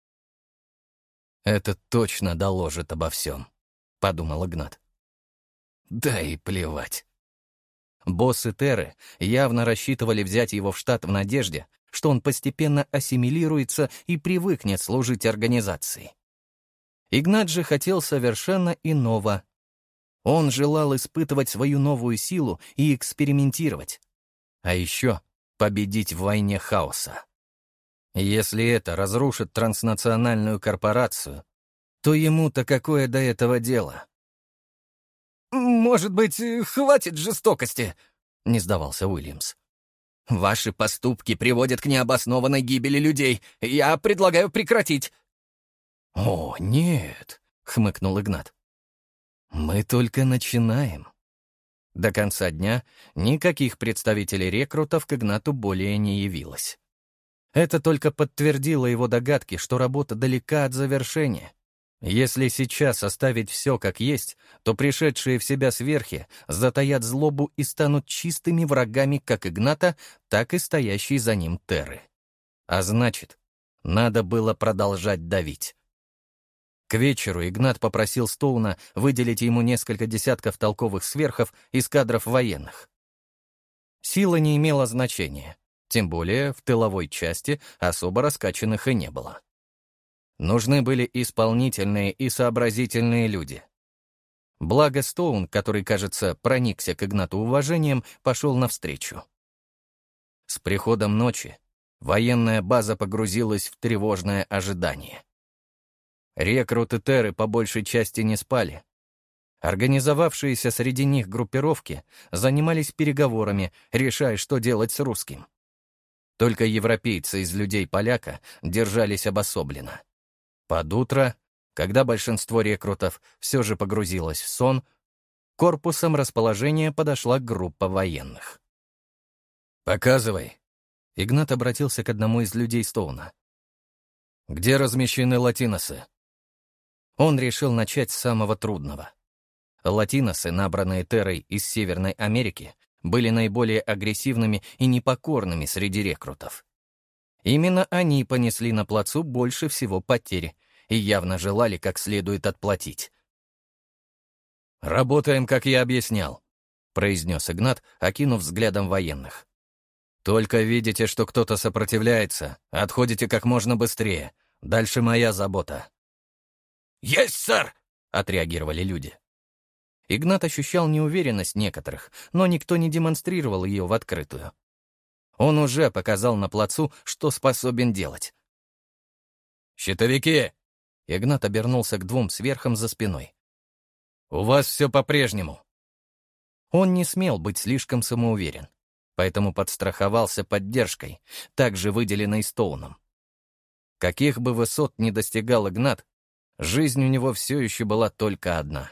«Это точно доложит обо всем», — подумал Игнат. Да и плевать. Боссы Терры явно рассчитывали взять его в штат в надежде, что он постепенно ассимилируется и привыкнет служить организации. Игнат же хотел совершенно иного. Он желал испытывать свою новую силу и экспериментировать. А еще победить в войне хаоса. Если это разрушит транснациональную корпорацию, то ему-то какое до этого дело? «Может быть, хватит жестокости?» — не сдавался Уильямс. «Ваши поступки приводят к необоснованной гибели людей. Я предлагаю прекратить». «О, нет», — хмыкнул Игнат. «Мы только начинаем». До конца дня никаких представителей рекрутов к Игнату более не явилось. Это только подтвердило его догадки, что работа далека от завершения. Если сейчас оставить все как есть, то пришедшие в себя сверхи затаят злобу и станут чистыми врагами как Игната, так и стоящей за ним Терры. А значит, надо было продолжать давить. К вечеру Игнат попросил Стоуна выделить ему несколько десятков толковых сверхов из кадров военных. Сила не имела значения, тем более в тыловой части особо раскачанных и не было. Нужны были исполнительные и сообразительные люди. Благо Стоун, который, кажется, проникся к Игнату уважением, пошел навстречу. С приходом ночи военная база погрузилась в тревожное ожидание. Рекруты Терры по большей части не спали. Организовавшиеся среди них группировки занимались переговорами, решая, что делать с русским. Только европейцы из людей поляка держались обособленно. Под утро, когда большинство рекрутов все же погрузилось в сон, корпусом расположения подошла группа военных. «Показывай», — Игнат обратился к одному из людей Стоуна. «Где размещены латиносы?» Он решил начать с самого трудного. Латиносы, набранные Террой из Северной Америки, были наиболее агрессивными и непокорными среди рекрутов. Именно они понесли на плацу больше всего потерь и явно желали как следует отплатить. «Работаем, как я объяснял», — произнес Игнат, окинув взглядом военных. «Только видите, что кто-то сопротивляется, отходите как можно быстрее. Дальше моя забота». «Есть, сэр!» — отреагировали люди. Игнат ощущал неуверенность некоторых, но никто не демонстрировал ее в открытую. Он уже показал на плацу, что способен делать. «Щитовики!» — Игнат обернулся к двум сверхам за спиной. «У вас все по-прежнему». Он не смел быть слишком самоуверен, поэтому подстраховался поддержкой, также выделенной Стоуном. Каких бы высот ни достигал Игнат, жизнь у него все еще была только одна.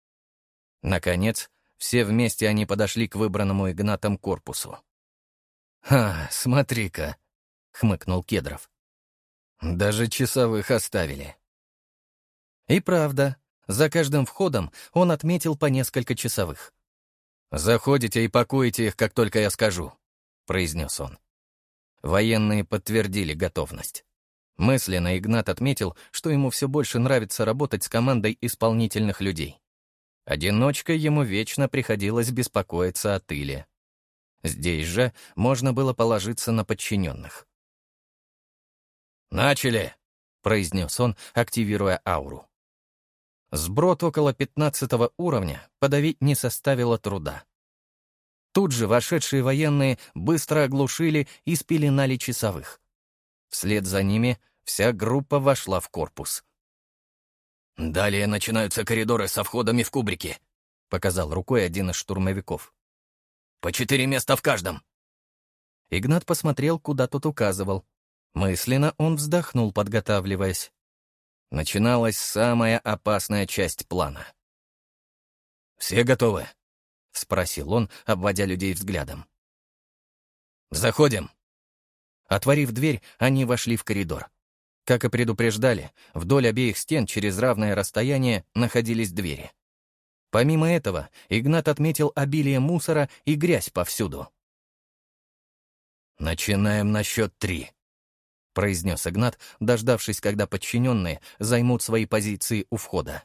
Наконец, все вместе они подошли к выбранному Игнатом корпусу. «Ха, смотри-ка», — хмыкнул Кедров. «Даже часовых оставили». И правда, за каждым входом он отметил по несколько часовых. «Заходите и пакуйте их, как только я скажу», — произнес он. Военные подтвердили готовность. Мысленно Игнат отметил, что ему все больше нравится работать с командой исполнительных людей. Одиночкой ему вечно приходилось беспокоиться о тыле. Здесь же можно было положиться на подчиненных. «Начали!» — произнес он, активируя ауру. Сброд около пятнадцатого уровня подавить не составило труда. Тут же вошедшие военные быстро оглушили и спеленали часовых. Вслед за ними вся группа вошла в корпус. «Далее начинаются коридоры со входами в кубрики», — показал рукой один из штурмовиков. «По четыре места в каждом». Игнат посмотрел, куда тот указывал. Мысленно он вздохнул, подготавливаясь. Начиналась самая опасная часть плана. «Все готовы?» — спросил он, обводя людей взглядом. «Заходим». Отворив дверь, они вошли в коридор. Как и предупреждали, вдоль обеих стен через равное расстояние находились двери. Помимо этого, Игнат отметил обилие мусора и грязь повсюду. «Начинаем на счет три», — произнес Игнат, дождавшись, когда подчиненные займут свои позиции у входа.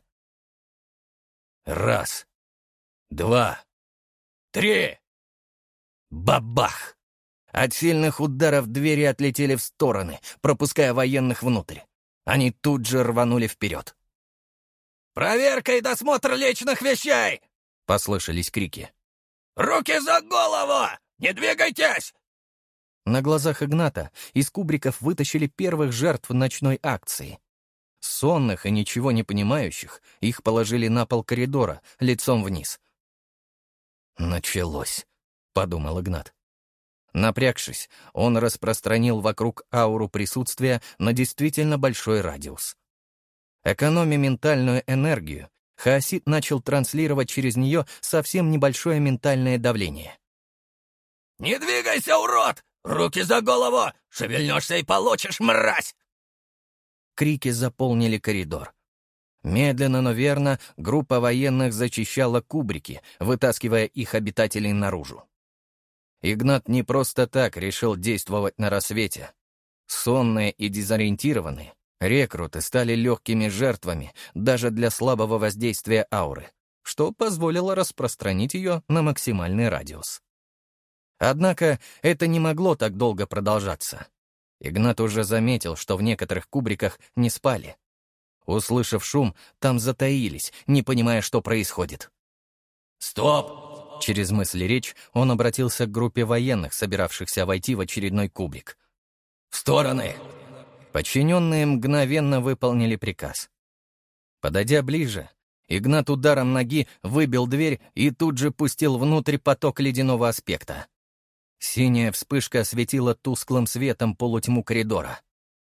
«Раз, два, три!» Бабах! От сильных ударов двери отлетели в стороны, пропуская военных внутрь. Они тут же рванули вперед. «Проверка и досмотр личных вещей!» — послышались крики. «Руки за голову! Не двигайтесь!» На глазах Игната из кубриков вытащили первых жертв ночной акции. Сонных и ничего не понимающих их положили на пол коридора, лицом вниз. «Началось», — подумал Игнат. Напрягшись, он распространил вокруг ауру присутствия на действительно большой радиус. Экономя ментальную энергию, хаосит начал транслировать через нее совсем небольшое ментальное давление. «Не двигайся, урод! Руки за голову! Шевельнешься и получишь, мразь!» Крики заполнили коридор. Медленно, но верно, группа военных зачищала кубрики, вытаскивая их обитателей наружу. Игнат не просто так решил действовать на рассвете. Сонные и дезориентированные, рекруты стали легкими жертвами даже для слабого воздействия ауры, что позволило распространить ее на максимальный радиус. Однако это не могло так долго продолжаться. Игнат уже заметил, что в некоторых кубриках не спали. Услышав шум, там затаились, не понимая, что происходит. «Стоп!» Через мысли речь он обратился к группе военных, собиравшихся войти в очередной кубрик. «В стороны!» Подчиненные мгновенно выполнили приказ. Подойдя ближе, Игнат ударом ноги выбил дверь и тут же пустил внутрь поток ледяного аспекта. Синяя вспышка осветила тусклым светом полутьму коридора.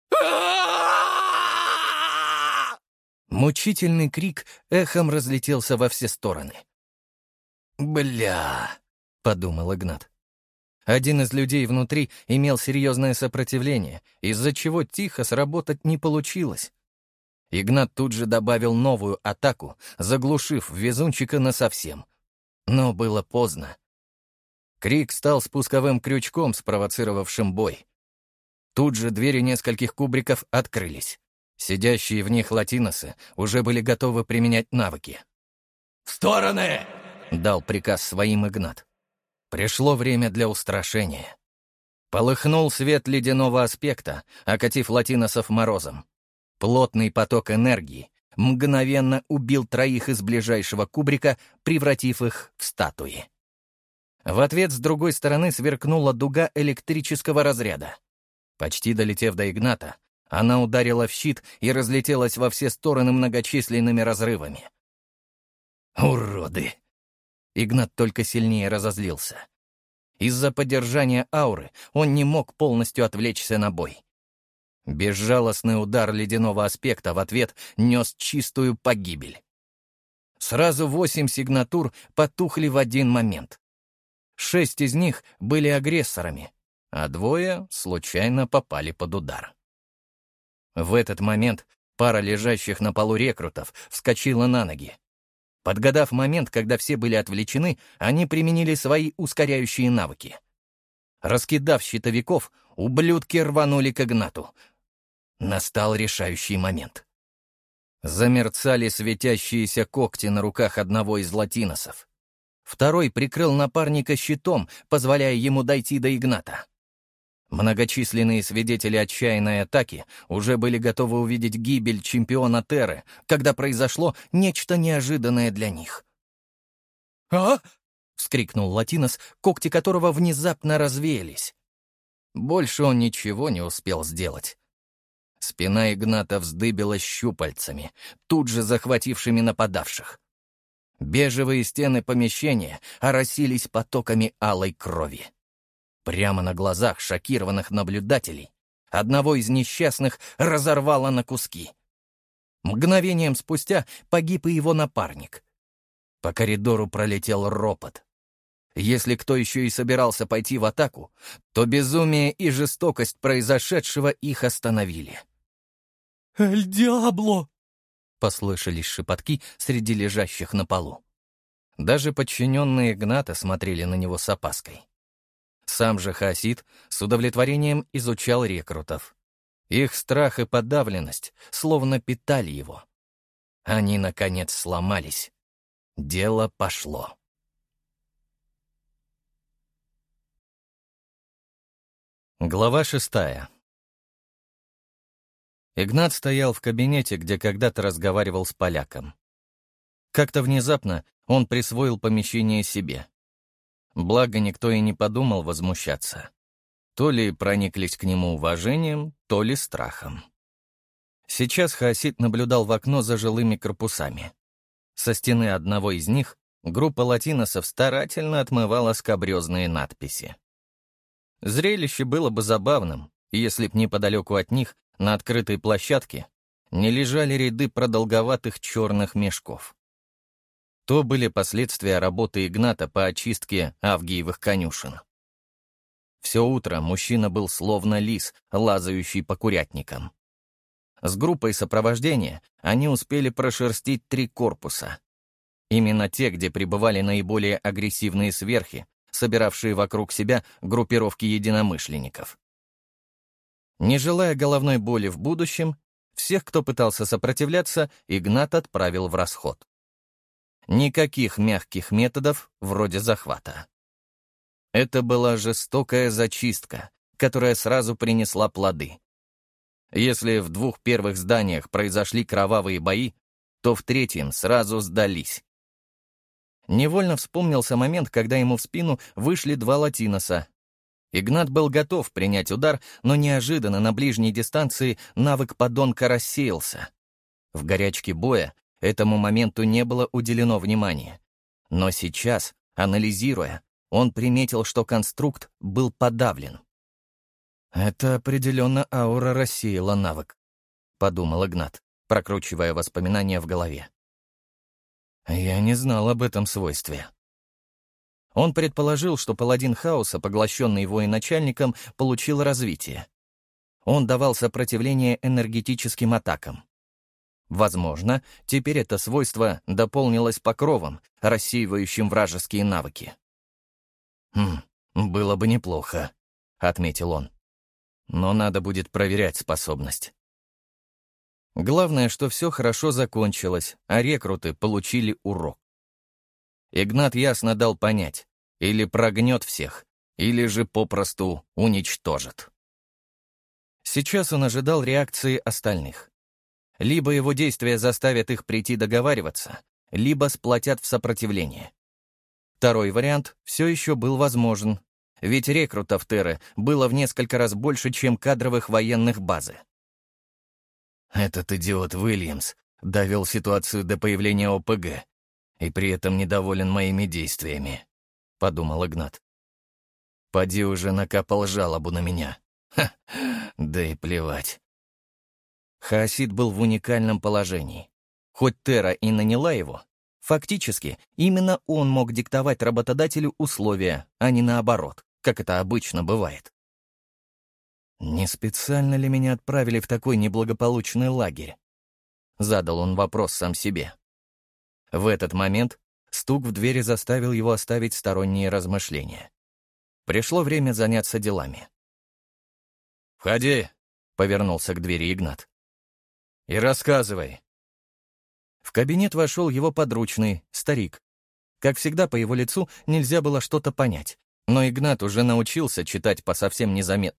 Мучительный крик эхом разлетелся во все стороны. «Бля!» — подумал Игнат. Один из людей внутри имел серьезное сопротивление, из-за чего тихо сработать не получилось. Игнат тут же добавил новую атаку, заглушив везунчика насовсем. Но было поздно. Крик стал спусковым крючком, спровоцировавшим бой. Тут же двери нескольких кубриков открылись. Сидящие в них латиносы уже были готовы применять навыки. «В стороны!» — дал приказ своим Игнат. Пришло время для устрашения. Полыхнул свет ледяного аспекта, окатив латиносов морозом. Плотный поток энергии мгновенно убил троих из ближайшего кубрика, превратив их в статуи. В ответ с другой стороны сверкнула дуга электрического разряда. Почти долетев до Игната, она ударила в щит и разлетелась во все стороны многочисленными разрывами. «Уроды!» Игнат только сильнее разозлился. Из-за поддержания ауры он не мог полностью отвлечься на бой. Безжалостный удар ледяного аспекта в ответ нес чистую погибель. Сразу восемь сигнатур потухли в один момент. Шесть из них были агрессорами, а двое случайно попали под удар. В этот момент пара лежащих на полу рекрутов вскочила на ноги. Подгадав момент, когда все были отвлечены, они применили свои ускоряющие навыки. Раскидав щитовиков, ублюдки рванули к Игнату. Настал решающий момент. Замерцали светящиеся когти на руках одного из латиносов. Второй прикрыл напарника щитом, позволяя ему дойти до Игната. Многочисленные свидетели отчаянной атаки уже были готовы увидеть гибель чемпиона Терры, когда произошло нечто неожиданное для них. «А?» — вскрикнул Латинос, когти которого внезапно развеялись. Больше он ничего не успел сделать. Спина Игната вздыбилась щупальцами, тут же захватившими нападавших. Бежевые стены помещения оросились потоками алой крови. Прямо на глазах шокированных наблюдателей одного из несчастных разорвало на куски. Мгновением спустя погиб и его напарник. По коридору пролетел ропот. Если кто еще и собирался пойти в атаку, то безумие и жестокость произошедшего их остановили. «Эль Диабло!» — послышались шепотки среди лежащих на полу. Даже подчиненные Игната смотрели на него с опаской. Сам же Хаосид с удовлетворением изучал рекрутов. Их страх и подавленность словно питали его. Они, наконец, сломались. Дело пошло. Глава шестая. Игнат стоял в кабинете, где когда-то разговаривал с поляком. Как-то внезапно он присвоил помещение себе. Благо, никто и не подумал возмущаться. То ли прониклись к нему уважением, то ли страхом. Сейчас Хаосид наблюдал в окно за жилыми корпусами. Со стены одного из них группа латиносов старательно отмывала скабрёзные надписи. Зрелище было бы забавным, если б неподалеку от них, на открытой площадке, не лежали ряды продолговатых черных мешков. То были последствия работы Игната по очистке авгиевых конюшен. Все утро мужчина был словно лис, лазающий по курятникам. С группой сопровождения они успели прошерстить три корпуса. Именно те, где пребывали наиболее агрессивные сверхи, собиравшие вокруг себя группировки единомышленников. Не желая головной боли в будущем, всех, кто пытался сопротивляться, Игнат отправил в расход. Никаких мягких методов вроде захвата. Это была жестокая зачистка, которая сразу принесла плоды. Если в двух первых зданиях произошли кровавые бои, то в третьем сразу сдались. Невольно вспомнился момент, когда ему в спину вышли два латиноса. Игнат был готов принять удар, но неожиданно на ближней дистанции навык подонка рассеялся. В горячке боя этому моменту не было уделено внимания. Но сейчас, анализируя, он приметил, что конструкт был подавлен. «Это определенно аура рассеяла навык», — подумал Игнат, прокручивая воспоминания в голове. «Я не знал об этом свойстве». Он предположил, что паладин хаоса, поглощенный военачальником, получил развитие. Он давал сопротивление энергетическим атакам. Возможно, теперь это свойство дополнилось покровом, рассеивающим вражеские навыки. «Хм, было бы неплохо», — отметил он. «Но надо будет проверять способность». Главное, что все хорошо закончилось, а рекруты получили урок. Игнат ясно дал понять, или прогнет всех, или же попросту уничтожит. Сейчас он ожидал реакции остальных. Либо его действия заставят их прийти договариваться, либо сплотят в сопротивление. Второй вариант все еще был возможен, ведь рекрутов Терры было в несколько раз больше, чем кадровых военных базы. Этот идиот Уильямс довел ситуацию до появления О П Г и при этом недоволен моими действиями, — подумал Игнат. Поди уже накапал жалобу на меня. Ха, да и плевать. Хаосид был в уникальном положении. Хоть Терра и наняла его, фактически именно он мог диктовать работодателю условия, а не наоборот, как это обычно бывает. «Не специально ли меня отправили в такой неблагополучный лагерь?» Задал он вопрос сам себе. В этот момент стук в двери заставил его оставить сторонние размышления. Пришло время заняться делами. «Входи», — повернулся к двери Игнат. «И рассказывай». В кабинет вошел его подручный, старик. Как всегда, по его лицу нельзя было что-то понять, но Игнат уже научился читать по совсем незаметным